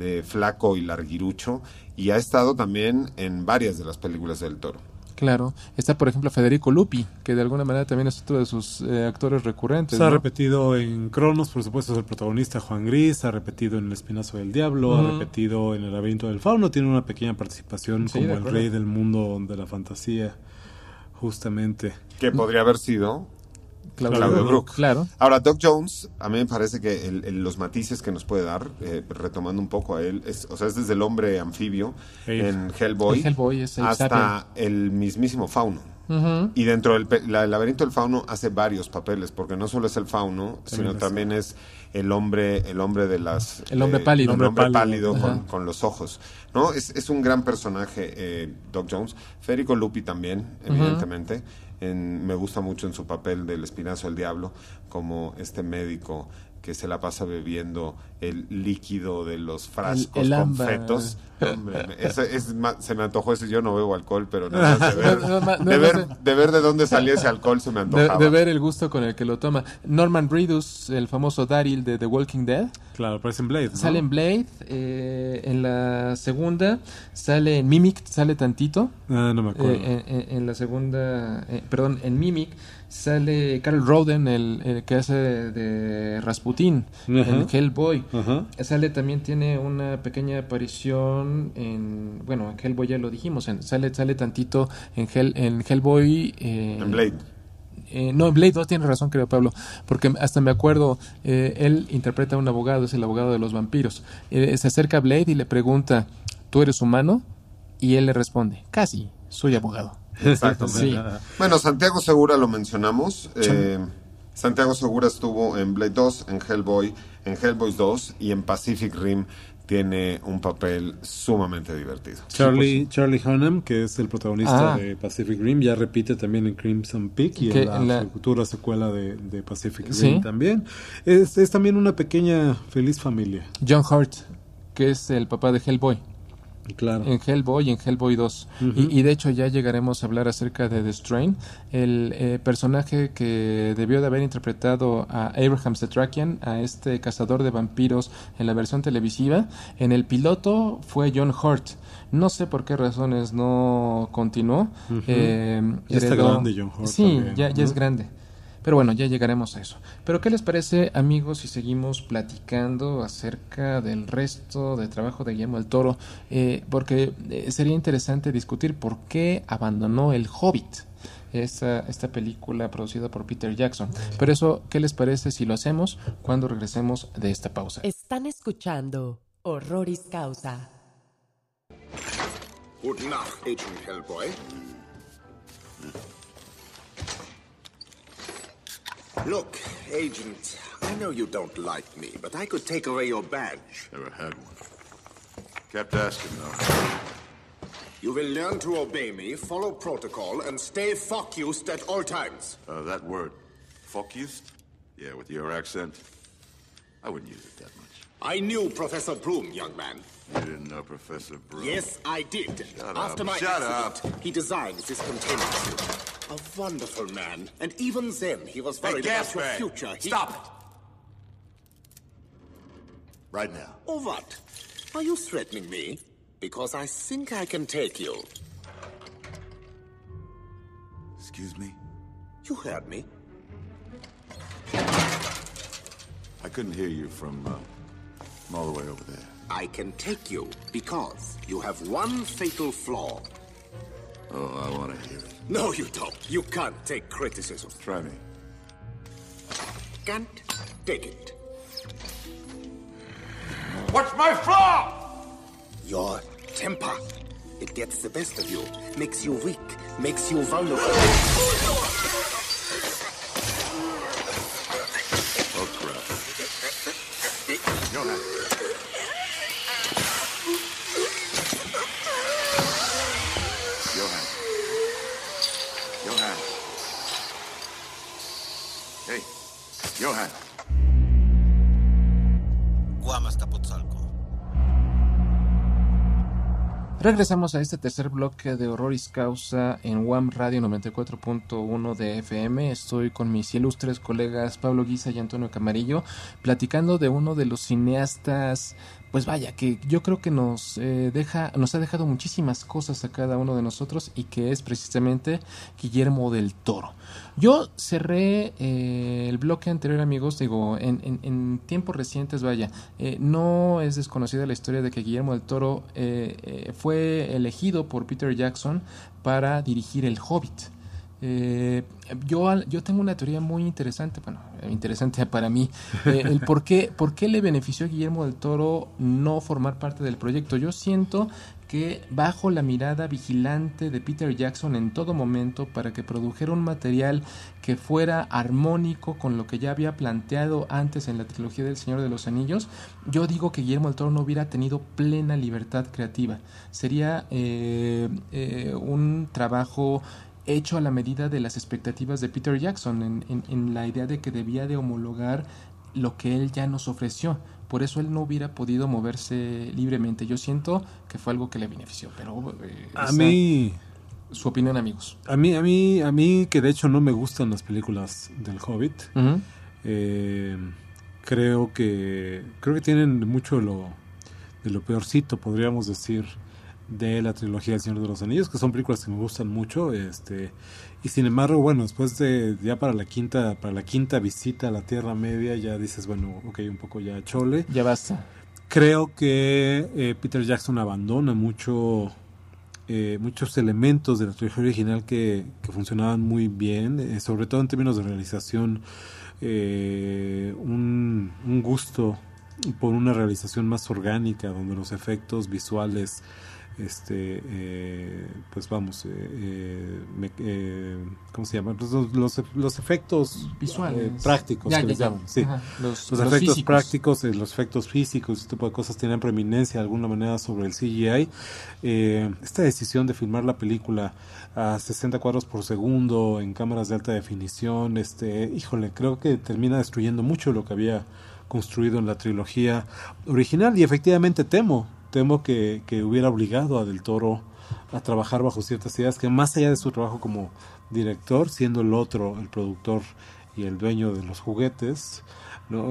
Speaker 5: y larguirucho, y ha estado también en varias de las películas del Toro.
Speaker 4: Claro, está por ejemplo Federico Lupi, que de alguna manera también es otro de sus actores recurrentes.
Speaker 3: Se ha
Speaker 4: ¿no?
Speaker 3: repetido en Cronos, por supuesto, es el protagonista Juan Gris, ha repetido en El Espinazo del Diablo, ha repetido en El laberinto del fauno, tiene una pequeña participación como el rey del mundo de la fantasía, justamente.
Speaker 5: Que podría haber sido Claudio Brook.
Speaker 4: Claro.
Speaker 5: Ahora, Doc Jones, a mí me parece que los matices que nos puede dar, retomando un poco a él, es desde el hombre anfibio en Hellboy, hasta el mismísimo fauno. Uh-huh. Y dentro del laberinto del fauno hace varios papeles, porque no solo es el fauno, sino también es el hombre de las...
Speaker 4: El hombre pálido.
Speaker 5: El hombre pálido con los ojos, ¿no? Es un gran personaje, Doc Jones. Federico Lupi también, evidentemente. Me gusta mucho en su papel del Espinazo del Diablo, como este médico que se la pasa bebiendo el líquido de los frascos con fetos. Hombre, se me antojó ese. Yo no bebo alcohol, pero nada más de ver de dónde salía ese alcohol se me antojaba.
Speaker 4: De ver el gusto con el que lo toma. Norman Reedus, el famoso Daryl de The Walking Dead.
Speaker 3: Claro, aparece en Blade, ¿no?
Speaker 4: Sale en Blade, en la segunda sale en Mimic, sale tantito.
Speaker 3: No me acuerdo.
Speaker 4: En la segunda, en Mimic sale Carl Roden, el que hace de Rasputin, en Hellboy. Sale también, tiene una pequeña aparición en Hellboy, ya lo dijimos, sale tantito en Hellboy.
Speaker 5: En Blade.
Speaker 4: No, en Blade 2 tiene razón, creo, Pablo, porque hasta me acuerdo, él interpreta a un abogado, es el abogado de los vampiros. Se acerca a Blade y le pregunta, ¿tú eres humano? Y él le responde, casi, soy abogado.
Speaker 5: Exactamente.
Speaker 4: Sí.
Speaker 5: Bueno, Santiago Segura lo mencionamos. Santiago Segura estuvo en Blade 2, en Hellboy, en Hellboy 2 y en Pacific Rim tiene un papel sumamente divertido.
Speaker 3: Charlie Hunnam, que es el protagonista de Pacific Rim, ya repite también en Crimson Peak y en la futura secuela de Pacific Rim también. Es también una pequeña feliz familia.
Speaker 4: John Hurt, que es el papá de Hellboy.
Speaker 3: Claro.
Speaker 4: En Hellboy y en Hellboy 2. Y de hecho ya llegaremos a hablar acerca de The Strain, el personaje que debió de haber interpretado a Abraham Setrakian, a este cazador de vampiros en la versión televisiva. En el piloto fue John Hurt. No sé por qué razones no continuó.
Speaker 3: Ya está grande John Hurt.
Speaker 4: Sí, también, ya es grande. Pero bueno, ya llegaremos a eso. Pero ¿qué les parece, amigos, si seguimos platicando acerca del resto de trabajo de Guillermo del Toro? Porque sería interesante discutir por qué abandonó El Hobbit, esta película producida por Peter Jackson. Pero eso, ¿qué les parece si lo hacemos cuando regresemos de esta pausa?
Speaker 1: Están escuchando Horroris Causa.
Speaker 10: Guten Nacht, Agent Hellboy. Look, Agent, I know you don't like me, but I could take away your badge.
Speaker 11: Never had one. Kept asking, though.
Speaker 10: You will learn to obey me, follow protocol, and stay focused at all times.
Speaker 11: That word, focused? Yeah, with your accent. I wouldn't use it that much.
Speaker 10: I knew Professor Broom, young man.
Speaker 11: You didn't know Professor Broom?
Speaker 10: Yes, I did.
Speaker 11: Shut
Speaker 10: After
Speaker 11: up.
Speaker 10: my
Speaker 11: Shut
Speaker 10: accident,
Speaker 11: up.
Speaker 10: he designed this containment suit. A wonderful man. And even then, he was worried about your future.
Speaker 11: Stop it! Right now.
Speaker 10: Or what? Are you threatening me? Because I think I can take you.
Speaker 11: Excuse me?
Speaker 10: You heard me.
Speaker 11: I couldn't hear you from all the way over there.
Speaker 10: I can take you because you have one fatal flaw.
Speaker 11: Oh, I want to hear it.
Speaker 10: No, you don't. You can't take criticism.
Speaker 11: Try me.
Speaker 10: Can't take it.
Speaker 11: What's my flaw?
Speaker 10: Your temper. It gets the best of you. Makes you weak. Makes you vulnerable.
Speaker 11: Oh, crap. Johan. Johan. Hey, Johan.
Speaker 10: Guamas-Capotzalco.
Speaker 4: Regresamos a este tercer bloque de Horroris Causa en WAM Radio 94.1 de FM. Estoy con mis ilustres colegas Pablo Guisa y Antonio Camarillo platicando de uno de los cineastas, pues vaya, que yo creo que nos ha dejado muchísimas cosas a cada uno de nosotros, y que es precisamente Guillermo del Toro. Yo cerré el bloque anterior, amigos, digo, en tiempos recientes, vaya, no es desconocida la historia de que Guillermo del Toro fue elegido por Peter Jackson para dirigir El Hobbit. Yo tengo una teoría muy interesante, bueno, interesante para mí, el por qué le benefició a Guillermo del Toro no formar parte del proyecto. Yo siento que bajo la mirada vigilante de Peter Jackson en todo momento para que produjera un material que fuera armónico con lo que ya había planteado antes en la trilogía del Señor de los Anillos, yo digo que Guillermo del Toro no hubiera tenido plena libertad creativa. Sería un trabajo hecho a la medida de las expectativas de Peter Jackson, en la idea de que debía de homologar lo que él ya nos ofreció. Por eso él no hubiera podido moverse libremente. Yo siento que fue algo que le benefició, pero
Speaker 3: a mí,
Speaker 4: su opinión, amigos.
Speaker 3: A mí que de hecho no me gustan las películas del Hobbit.
Speaker 4: Uh-huh.
Speaker 3: Creo que tienen mucho de lo peorcito, podríamos decir, de la trilogía del Señor de los Anillos, que son películas que me gustan mucho, y sin embargo, bueno, después de ya para la quinta visita a la Tierra Media, ya dices, bueno, ok, un poco ya chole,
Speaker 4: ya basta.
Speaker 3: Creo que Peter Jackson abandona muchos elementos de la trilogía original que funcionaban muy bien, sobre todo en términos de realización, un gusto por una realización más orgánica, donde los efectos visuales pues vamos, ¿cómo se llama? Los efectos
Speaker 4: visuales,
Speaker 3: prácticos que les llaman, sí. Los efectos
Speaker 4: físicos.
Speaker 3: prácticos, los efectos físicos, este tipo de cosas tienen preeminencia de alguna manera sobre el CGI. Esta decisión de filmar la película a 60 cuadros por segundo en cámaras de alta definición, híjole, creo que termina destruyendo mucho lo que había construido en la trilogía original, y efectivamente temo que hubiera obligado a Del Toro a trabajar bajo ciertas ideas que, más allá de su trabajo como director, siendo el otro el productor y el dueño de los juguetes, ¿no?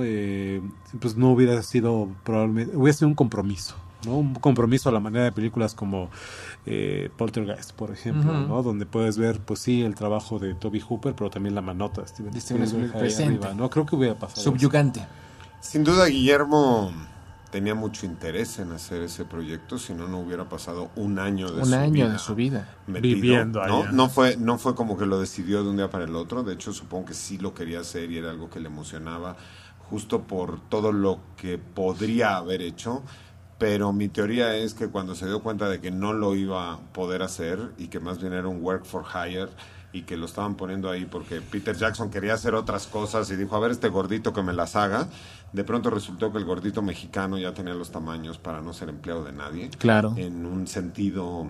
Speaker 3: Pues no hubiera sido, probablemente hubiera sido un compromiso, ¿no? Un compromiso a la manera de películas como Poltergeist, por ejemplo, ¿no? Donde puedes ver, pues sí, el trabajo de Toby Hooper, pero también la manota de Steven Spielberg ahí arriba, ¿no? Creo que hubiera pasado
Speaker 4: subyugante
Speaker 3: eso.
Speaker 5: Sin duda, Guillermo tenía mucho interés en hacer ese proyecto, si no, no hubiera pasado un año de su vida metido,
Speaker 3: viviendo allá.
Speaker 5: No fue como que lo decidió de un día para el otro. De hecho, supongo que sí lo quería hacer y era algo que le emocionaba, justo por todo lo que podría haber hecho. Pero mi teoría es que cuando se dio cuenta de que no lo iba a poder hacer y que más bien era un work for hire y que lo estaban poniendo ahí porque Peter Jackson quería hacer otras cosas y dijo, a ver, este gordito que me las haga, de pronto resultó que el gordito mexicano ya tenía los tamaños para no ser empleado de nadie.
Speaker 4: Claro.
Speaker 5: En un sentido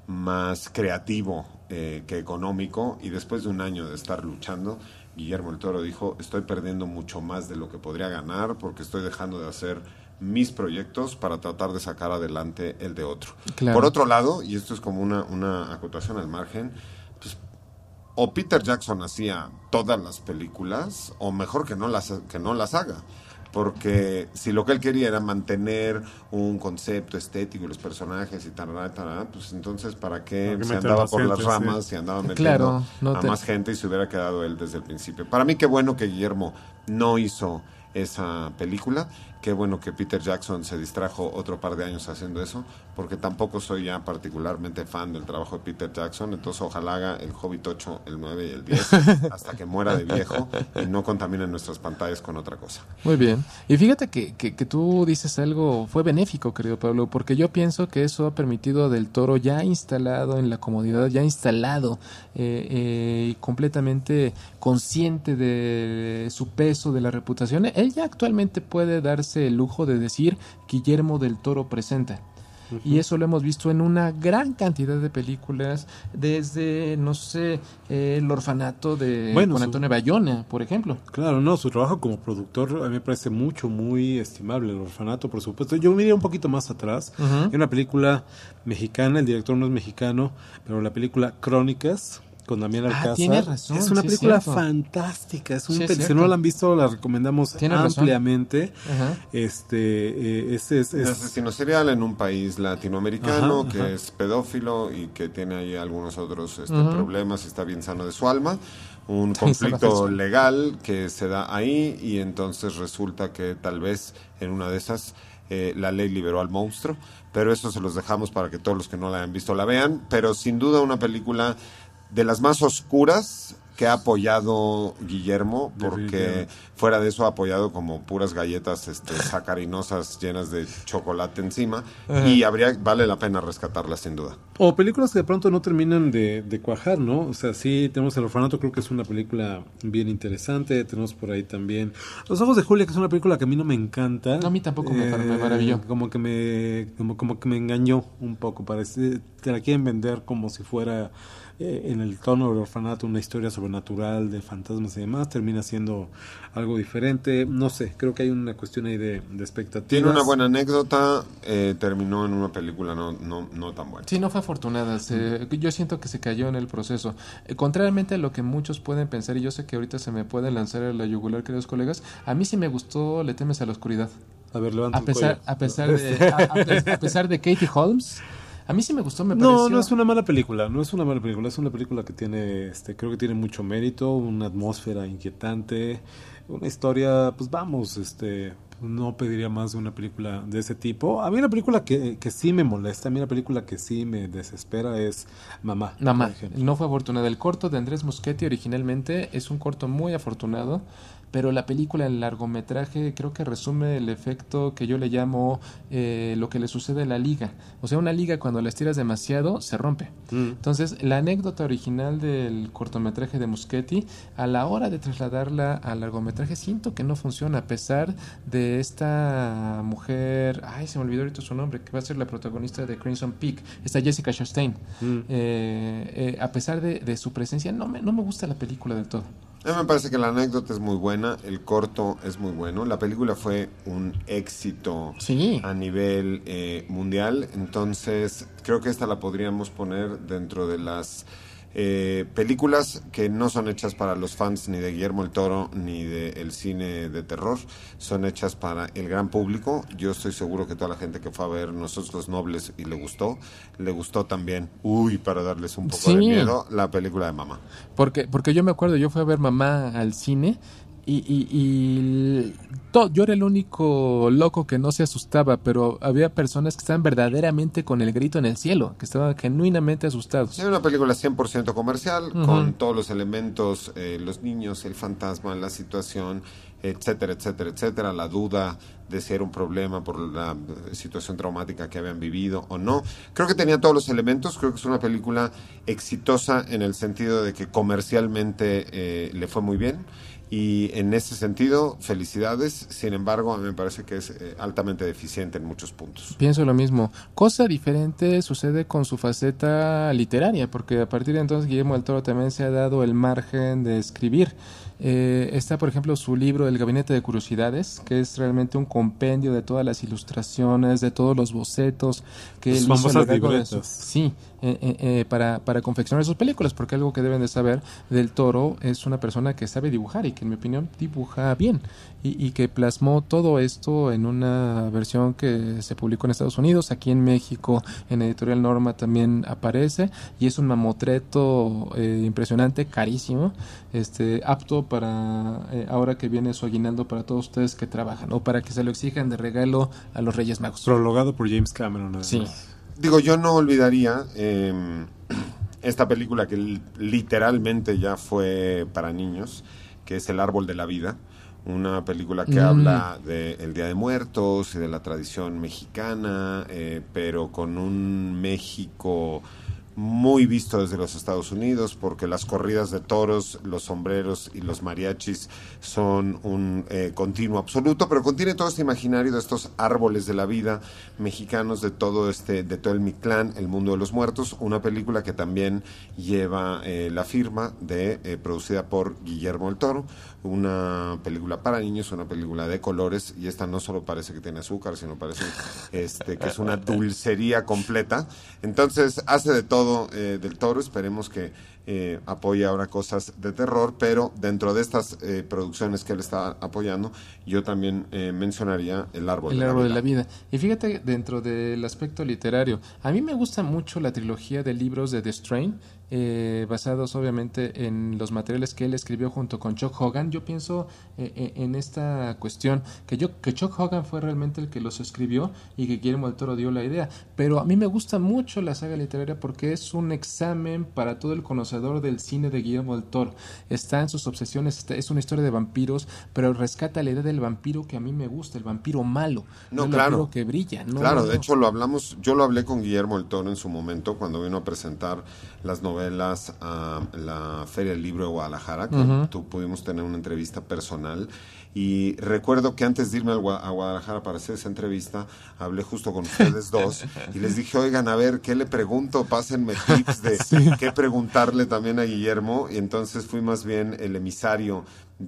Speaker 5: más creativo que económico, y después de un año de estar luchando, Guillermo del Toro dijo, estoy perdiendo mucho más de lo que podría ganar porque estoy dejando de hacer mis proyectos para tratar de sacar adelante el de otro.
Speaker 4: Claro.
Speaker 5: Por otro lado, y esto es como una acotación al margen, pues o Peter Jackson hacía todas las películas, o mejor que no las haga. Porque si lo que él quería era mantener un concepto estético y los personajes y tal, pues entonces ¿para qué se andaba por las ramas, se andaba metiendo a más gente y se hubiera quedado él desde el principio? Para mí, qué bueno que Guillermo no hizo esa película. Qué bueno que Peter Jackson se distrajo otro par de años haciendo eso, porque tampoco soy ya particularmente fan del trabajo de Peter Jackson. Entonces ojalá haga el Hobbit 8, el 9 y el 10 hasta que muera de viejo y no contamine nuestras pantallas con otra cosa.
Speaker 4: Muy bien. Y fíjate que tú dices algo, fue benéfico, querido Pablo, porque yo pienso que eso ha permitido a Del Toro, ya instalado en la comodidad, ya instalado completamente consciente de su peso, de la reputación. Él ya actualmente puede darse el lujo de decir Guillermo del Toro presenta. Uh-huh. Y eso lo hemos visto en una gran cantidad de películas, desde, no sé, El orfanato con Antonio Bayona, por ejemplo.
Speaker 3: Claro, no, su trabajo como productor a mí me parece muy estimable. El orfanato, por supuesto. Yo me iría un poquito más atrás. Uh-huh. Hay una película mexicana, el director no es mexicano, pero la película Crónicas, con Damián Alcázar.
Speaker 4: Tienes razón,
Speaker 3: es una película fantástica. Si no la han visto, la recomendamos ampliamente.
Speaker 5: Es asesino serial en un país latinoamericano que es pedófilo y que tiene ahí algunos otros problemas y está bien sano de su alma. Un conflicto legal que se da ahí y entonces resulta que tal vez en una de esas la ley liberó al monstruo. Pero eso se los dejamos para que todos los que no la hayan visto la vean. Pero sin duda una película de las más oscuras que ha apoyado Guillermo, porque fuera de eso ha apoyado como puras galletas sacarinosas llenas de chocolate encima. Ajá. Y vale la pena rescatarlas sin duda.
Speaker 3: O películas que de pronto no terminan de cuajar, ¿no? O sea, sí, tenemos El orfanato, creo que es una película bien interesante. Tenemos por ahí también Los ojos de Julia, que es una película que a mí no me encanta.
Speaker 4: No, a mí tampoco me maravilló.
Speaker 3: Como que me engañó un poco. Parece, te la quieren vender como si fuera en el tono del orfanato una historia sobrenatural de fantasmas y demás. Termina siendo algo diferente. No sé, creo que hay una cuestión ahí de expectativas.
Speaker 5: Tiene una buena anécdota, terminó en una película no tan buena.
Speaker 4: Sí, no fue afortunada. Yo siento que se cayó en el proceso. Contrariamente a lo que muchos pueden pensar, y yo sé que ahorita se me puede lanzar a la yugular, queridos colegas, a mí sí me gustó Le temes a la oscuridad.
Speaker 3: A ver, levanta
Speaker 4: a pesar de Katie Holmes. A mí sí me gustó, me pareció.
Speaker 3: No es una mala película, es una película que tiene, creo que tiene mucho mérito, una atmósfera inquietante, una historia, pues vamos, no pediría más de una película de ese tipo. A mí una película que sí me molesta, a mí una película que sí me desespera es Mamá.
Speaker 4: No fue afortunada. El corto de Andrés Muschietti originalmente es un corto muy afortunado, pero la película, el largometraje, creo que resume el efecto que yo le llamo lo que le sucede a la liga. O sea, una liga cuando la estiras demasiado se rompe. Entonces, la anécdota original del cortometraje de Muschietti, a la hora de trasladarla al largometraje, siento que no funciona, a pesar de esta mujer, se me olvidó ahorita su nombre, que va a ser la protagonista de Crimson Peak, esta Jessica Chastain. A pesar de su presencia, no me gusta la película del todo.
Speaker 5: A mí me parece que la anécdota es muy buena, el corto es muy bueno, la película fue un éxito a nivel mundial, entonces creo que esta la podríamos poner dentro de las películas que no son hechas para los fans ni de Guillermo el Toro ni del cine de terror, son hechas para el gran público. Yo estoy seguro que toda la gente que fue a ver Nosotros los Nobles y le gustó también, para darles un poco de miedo, la película de Mamá.
Speaker 4: Porque yo me acuerdo, yo fui a ver Mamá al cine yo era el único loco que no se asustaba, pero había personas que estaban verdaderamente con el grito en el cielo, que estaban genuinamente asustados.
Speaker 5: Es una película 100% comercial, con todos los elementos, los niños, el fantasma, la situación, etcétera, etcétera, etcétera, la duda de si era un problema por la situación traumática que habían vivido o no. Creo que tenía todos los elementos, creo que es una película exitosa en el sentido de que comercialmente le fue muy bien. Y en ese sentido, felicidades. Sin embargo, a mí me parece que es altamente deficiente en muchos puntos.
Speaker 4: Pienso lo mismo. Cosa diferente sucede con su faceta literaria, porque a partir de entonces Guillermo del Toro también se ha dado el margen de escribir. Está, por ejemplo, su libro El Gabinete de Curiosidades, que es realmente un compendio de todas las ilustraciones, de todos los bocetos que él hizo a lo largo de su... Sí, para confeccionar sus películas, porque algo que deben de saber, del Toro es una persona que sabe dibujar y que en mi opinión dibuja bien y que plasmó todo esto en una versión que se publicó en Estados Unidos, aquí en México en Editorial Norma también aparece y es un mamotreto impresionante, carísimo, apto para ahora que viene su aguinaldo para todos ustedes que trabajan o para que se lo exijan de regalo a los Reyes Magos.
Speaker 3: Prologado por James Cameron.
Speaker 4: Sí.
Speaker 5: Digo, yo no olvidaría esta película que literalmente ya fue para niños, que es El Árbol de la Vida, una película que habla del Día de Muertos y de la tradición mexicana, pero con un México muy visto desde los Estados Unidos, porque las corridas de toros, los sombreros y los mariachis son un continuo absoluto, pero contiene todo este imaginario de estos árboles de la vida mexicanos, de todo el Mictlán, el mundo de los muertos, una película que también lleva la firma de producida por Guillermo el Toro, una película para niños, una película de colores, y esta no solo parece que tiene azúcar, sino parece que es una dulcería completa. Entonces hace de todo del Toro. Esperemos que apoye ahora cosas de terror, pero dentro de estas producciones que él está apoyando, yo también mencionaría El Árbol de la Vida.
Speaker 4: Y fíjate, dentro del aspecto literario, a mí me gusta mucho la trilogía de libros de The Strain, basados obviamente en los materiales que él escribió junto con Chuck Hogan. Yo pienso en esta cuestión que Chuck Hogan fue realmente el que los escribió y que Guillermo del Toro dio la idea, pero a mí me gusta mucho la saga literaria porque es un examen para todo el conocedor del cine de Guillermo del Toro. Está en sus obsesiones, es una historia de vampiros, pero rescata la idea del vampiro que a mí me gusta, el vampiro malo, el vampiro que brilla.
Speaker 5: De hecho yo lo hablé con Guillermo del Toro en su momento cuando vino a presentar las novelas a la Feria del Libro de Guadalajara, que pudimos tener una entrevista personal, y recuerdo que antes de irme a Guadalajara para hacer esa entrevista, hablé justo con ustedes dos y les dije, oigan, a ver, ¿qué le pregunto? Pásenme tips de qué preguntarle también a Guillermo, y entonces fui más bien el emisario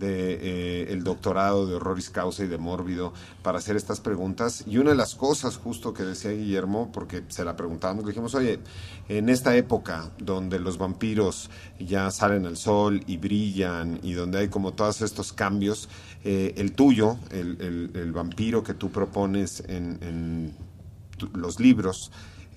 Speaker 5: de el doctorado de Horroris Causa y de Mórbido para hacer estas preguntas. Y una de las cosas justo que decía Guillermo, porque se la preguntábamos, le dijimos, oye, en esta época donde los vampiros ya salen al sol y brillan y donde hay como todos estos cambios, el tuyo, el vampiro que tú propones en los libros,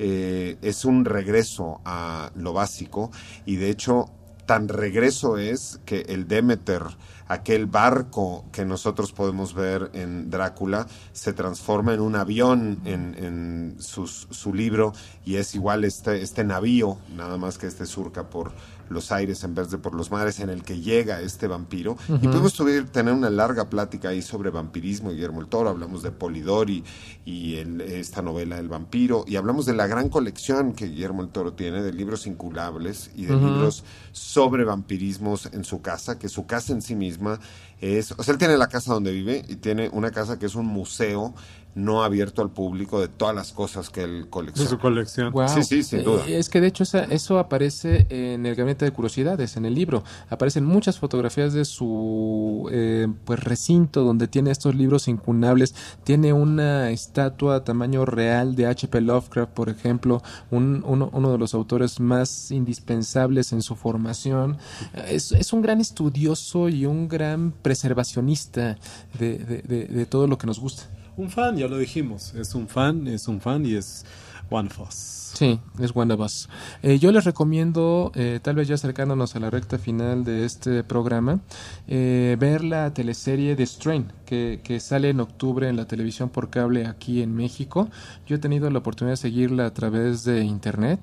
Speaker 5: es un regreso a lo básico, y de hecho tan regreso es que el Demeter aquel barco que nosotros podemos ver en Drácula se transforma en un avión en su libro, y es igual este navío, nada más que surca por los aires en vez de por los mares, en el que llega este vampiro. Y pudimos tener una larga plática ahí sobre vampirismo y Guillermo del Toro. Hablamos de Polidori y esta novela El vampiro, y hablamos de la gran colección que Guillermo del Toro tiene de libros inculables y de libros sobre vampirismos en su casa, que su casa en sí misma es, o sea, él tiene la casa donde vive y tiene una casa que es un museo no abierto al público de todas las cosas que él colecciona.
Speaker 3: De su colección.
Speaker 4: Wow.
Speaker 5: Sí, sin duda.
Speaker 4: Es que de hecho eso aparece en el Gabinete de Curiosidades, en el libro. Aparecen muchas fotografías de su pues recinto donde tiene estos libros incunables. Tiene una estatua tamaño real de H.P. Lovecraft, por ejemplo, uno de los autores más indispensables en su formación. Es un gran estudioso y un gran preservacionista de todo lo que nos gusta.
Speaker 3: Un fan, ya lo dijimos, es un fan y es one of us.
Speaker 4: Sí, es one of us. Yo les recomiendo, tal vez ya acercándonos a la recta final de este programa, ver la teleserie The Strain, que sale en octubre en la televisión por cable aquí en México. Yo he tenido la oportunidad de seguirla a través de internet.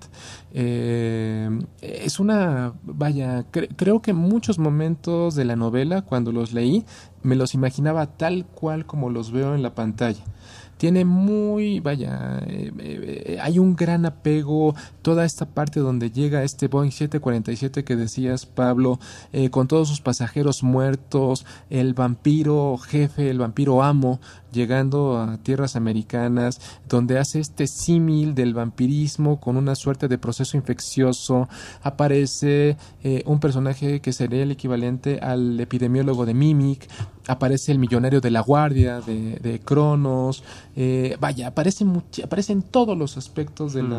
Speaker 4: Es una, creo que muchos momentos de la novela, cuando los leí, me los imaginaba tal cual como los veo en la pantalla. Tiene hay un gran apego, toda esta parte donde llega este Boeing 747 que decías, Pablo, con todos sus pasajeros muertos, el vampiro jefe, el vampiro amo, llegando a tierras americanas, donde hace este símil del vampirismo con una suerte de proceso infeccioso. Aparece un personaje que sería el equivalente al epidemiólogo de Mimic, aparece el millonario de la guardia de Cronos, aparece en todos los aspectos de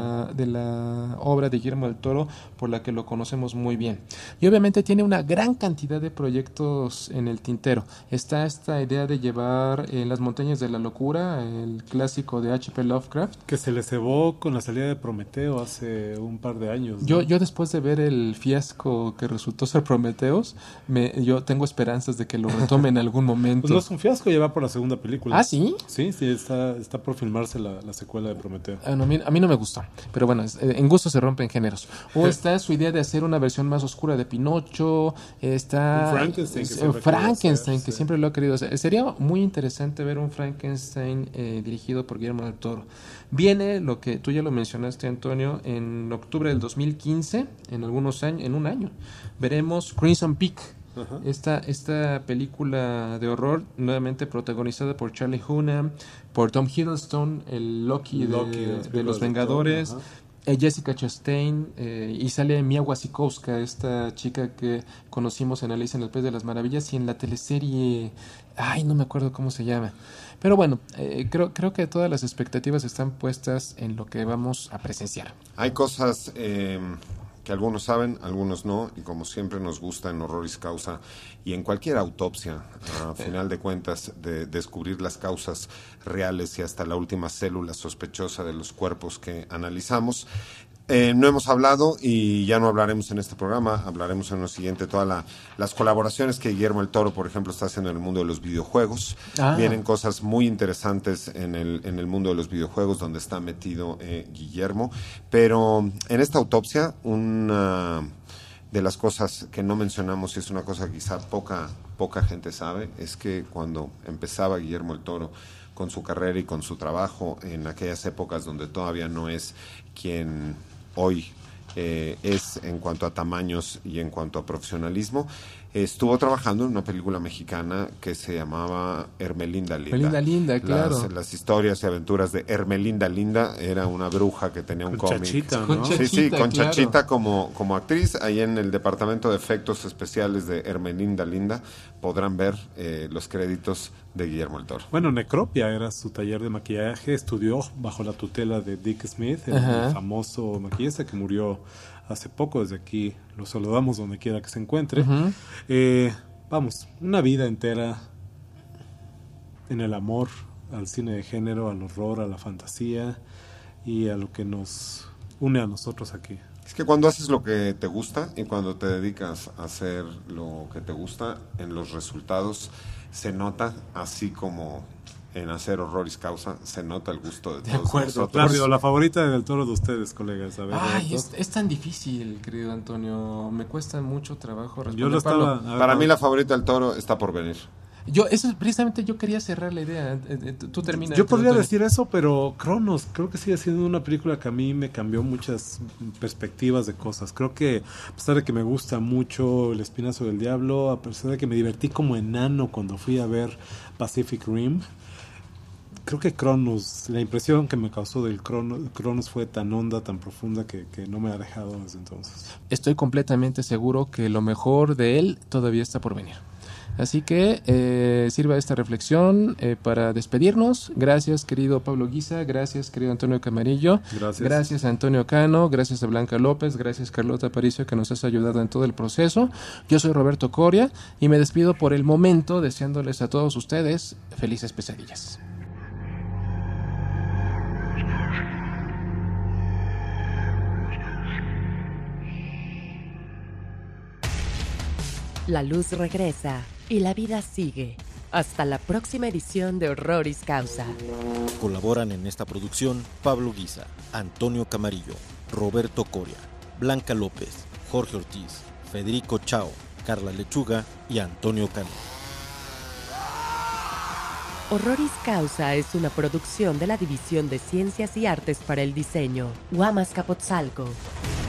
Speaker 4: la obra de Guillermo del Toro, por la que lo conocemos muy bien. Y obviamente tiene una gran cantidad de proyectos en el tintero. Está esta idea de llevar Las montañas de la locura, el clásico de H.P. Lovecraft,
Speaker 3: que se le cebó con la salida de Prometeo hace un par de años, ¿no?
Speaker 4: Yo después de ver el fiasco que resultó ser Prometheus, yo tengo esperanzas de que lo retome en algún momento.
Speaker 3: Pues no es un fiasco, ya va por la segunda película.
Speaker 4: ¿Ah, sí?
Speaker 3: Sí, está por filmarse la secuela de Prometeo.
Speaker 4: A mí no me gustó, pero bueno, en gusto se rompen géneros. O está su idea de hacer una versión más oscura de Pinocho, está Frankenstein, que siempre lo ha querido hacer. Sería muy interesante ver un Frankenstein dirigido por Guillermo del Toro. Viene lo que tú ya lo mencionaste, Antonio, en octubre del 2015, en un año, veremos Crimson Peak. Uh-huh. Esta película de horror, nuevamente protagonizada por Charlie Hunnam, por Tom Hiddleston, el Loki de los Vengadores, Jessica Chastain, y sale Mia Wasikowska, esta chica que conocimos en Alicia en el País de las Maravillas, y en la teleserie, no me acuerdo cómo se llama. Pero bueno, creo que todas las expectativas están puestas en lo que vamos a presenciar.
Speaker 5: Hay cosas que algunos saben, algunos no, y como siempre nos gusta en Horroris Causa y en cualquier autopsia, a final de cuentas, de descubrir las causas reales y hasta la última célula sospechosa de los cuerpos que analizamos. No hemos hablado y ya no hablaremos en este programa, hablaremos en lo siguiente todas las colaboraciones que Guillermo del Toro, por ejemplo, está haciendo en el mundo de los videojuegos. Vienen cosas muy interesantes en el mundo de los videojuegos donde está metido Guillermo, pero en esta autopsia una de las cosas que no mencionamos, y es una cosa que quizá poca gente sabe, es que cuando empezaba Guillermo del Toro con su carrera y con su trabajo en aquellas épocas donde todavía no es quien hoy es en cuanto a tamaños y en cuanto a profesionalismo, estuvo trabajando en una película mexicana que se llamaba Hermelinda Linda.
Speaker 4: Hermelinda Linda, claro.
Speaker 5: Las historias y aventuras de Hermelinda Linda. Era una bruja que tenía un cómic.
Speaker 3: Chachita, ¿no?
Speaker 5: Con Chachita como actriz. Ahí en el departamento de efectos especiales de Hermelinda Linda podrán ver los créditos de Guillermo del Toro.
Speaker 3: Bueno, Necropia era su taller de maquillaje. Estudió bajo la tutela de Dick Smith, el famoso maquillista que murió hace poco. Desde aquí lo saludamos donde quiera que se encuentre. Vamos, una vida entera en el amor al cine de género, al horror, a la fantasía y a lo que nos une a nosotros aquí.
Speaker 5: Es que cuando haces lo que te gusta y cuando te dedicas a hacer lo que te gusta, en los resultados se nota, así como en hacer Horroris Causa, se nota el gusto de todos nosotros.
Speaker 3: Claro, la favorita del Toro de ustedes, colegas. A ver,
Speaker 4: ay, es tan difícil, querido Antonio. Me cuesta mucho trabajo responder.
Speaker 3: Yo lo estaba...
Speaker 5: Para mí la favorita del Toro está por venir.
Speaker 4: Precisamente yo quería cerrar la idea. Tú terminas.
Speaker 3: Yo podría decir eso, pero Cronos creo que sigue siendo una película que a mí me cambió muchas perspectivas de cosas. Creo que a pesar de que me gusta mucho El Espinazo del Diablo, a pesar de que me divertí como enano cuando fui a ver Pacific Rim, creo que Cronos, la impresión que me causó del Cronos fue tan honda, tan profunda que no me ha dejado desde entonces.
Speaker 4: Estoy completamente seguro que lo mejor de él todavía está por venir. Así que sirva esta reflexión para despedirnos. Gracias, querido Pablo Guisa. Gracias, querido Antonio Camarillo. Gracias a Antonio Cano. Gracias a Blanca López. Gracias, Carlota Aparicio, que nos has ayudado en todo el proceso. Yo soy Roberto Coria y me despido por el momento deseándoles a todos ustedes felices pesadillas.
Speaker 1: La luz regresa y la vida sigue. Hasta la próxima edición de Horroris Causa.
Speaker 12: Colaboran en esta producción Pablo Guisa, Antonio Camarillo, Roberto Coria, Blanca López, Jorge Ortiz, Federico Chao, Carla Lechuga y Antonio Cano.
Speaker 1: Horroris Causa es una producción de la División de Ciencias y Artes para el Diseño, Guamas Capotzalco.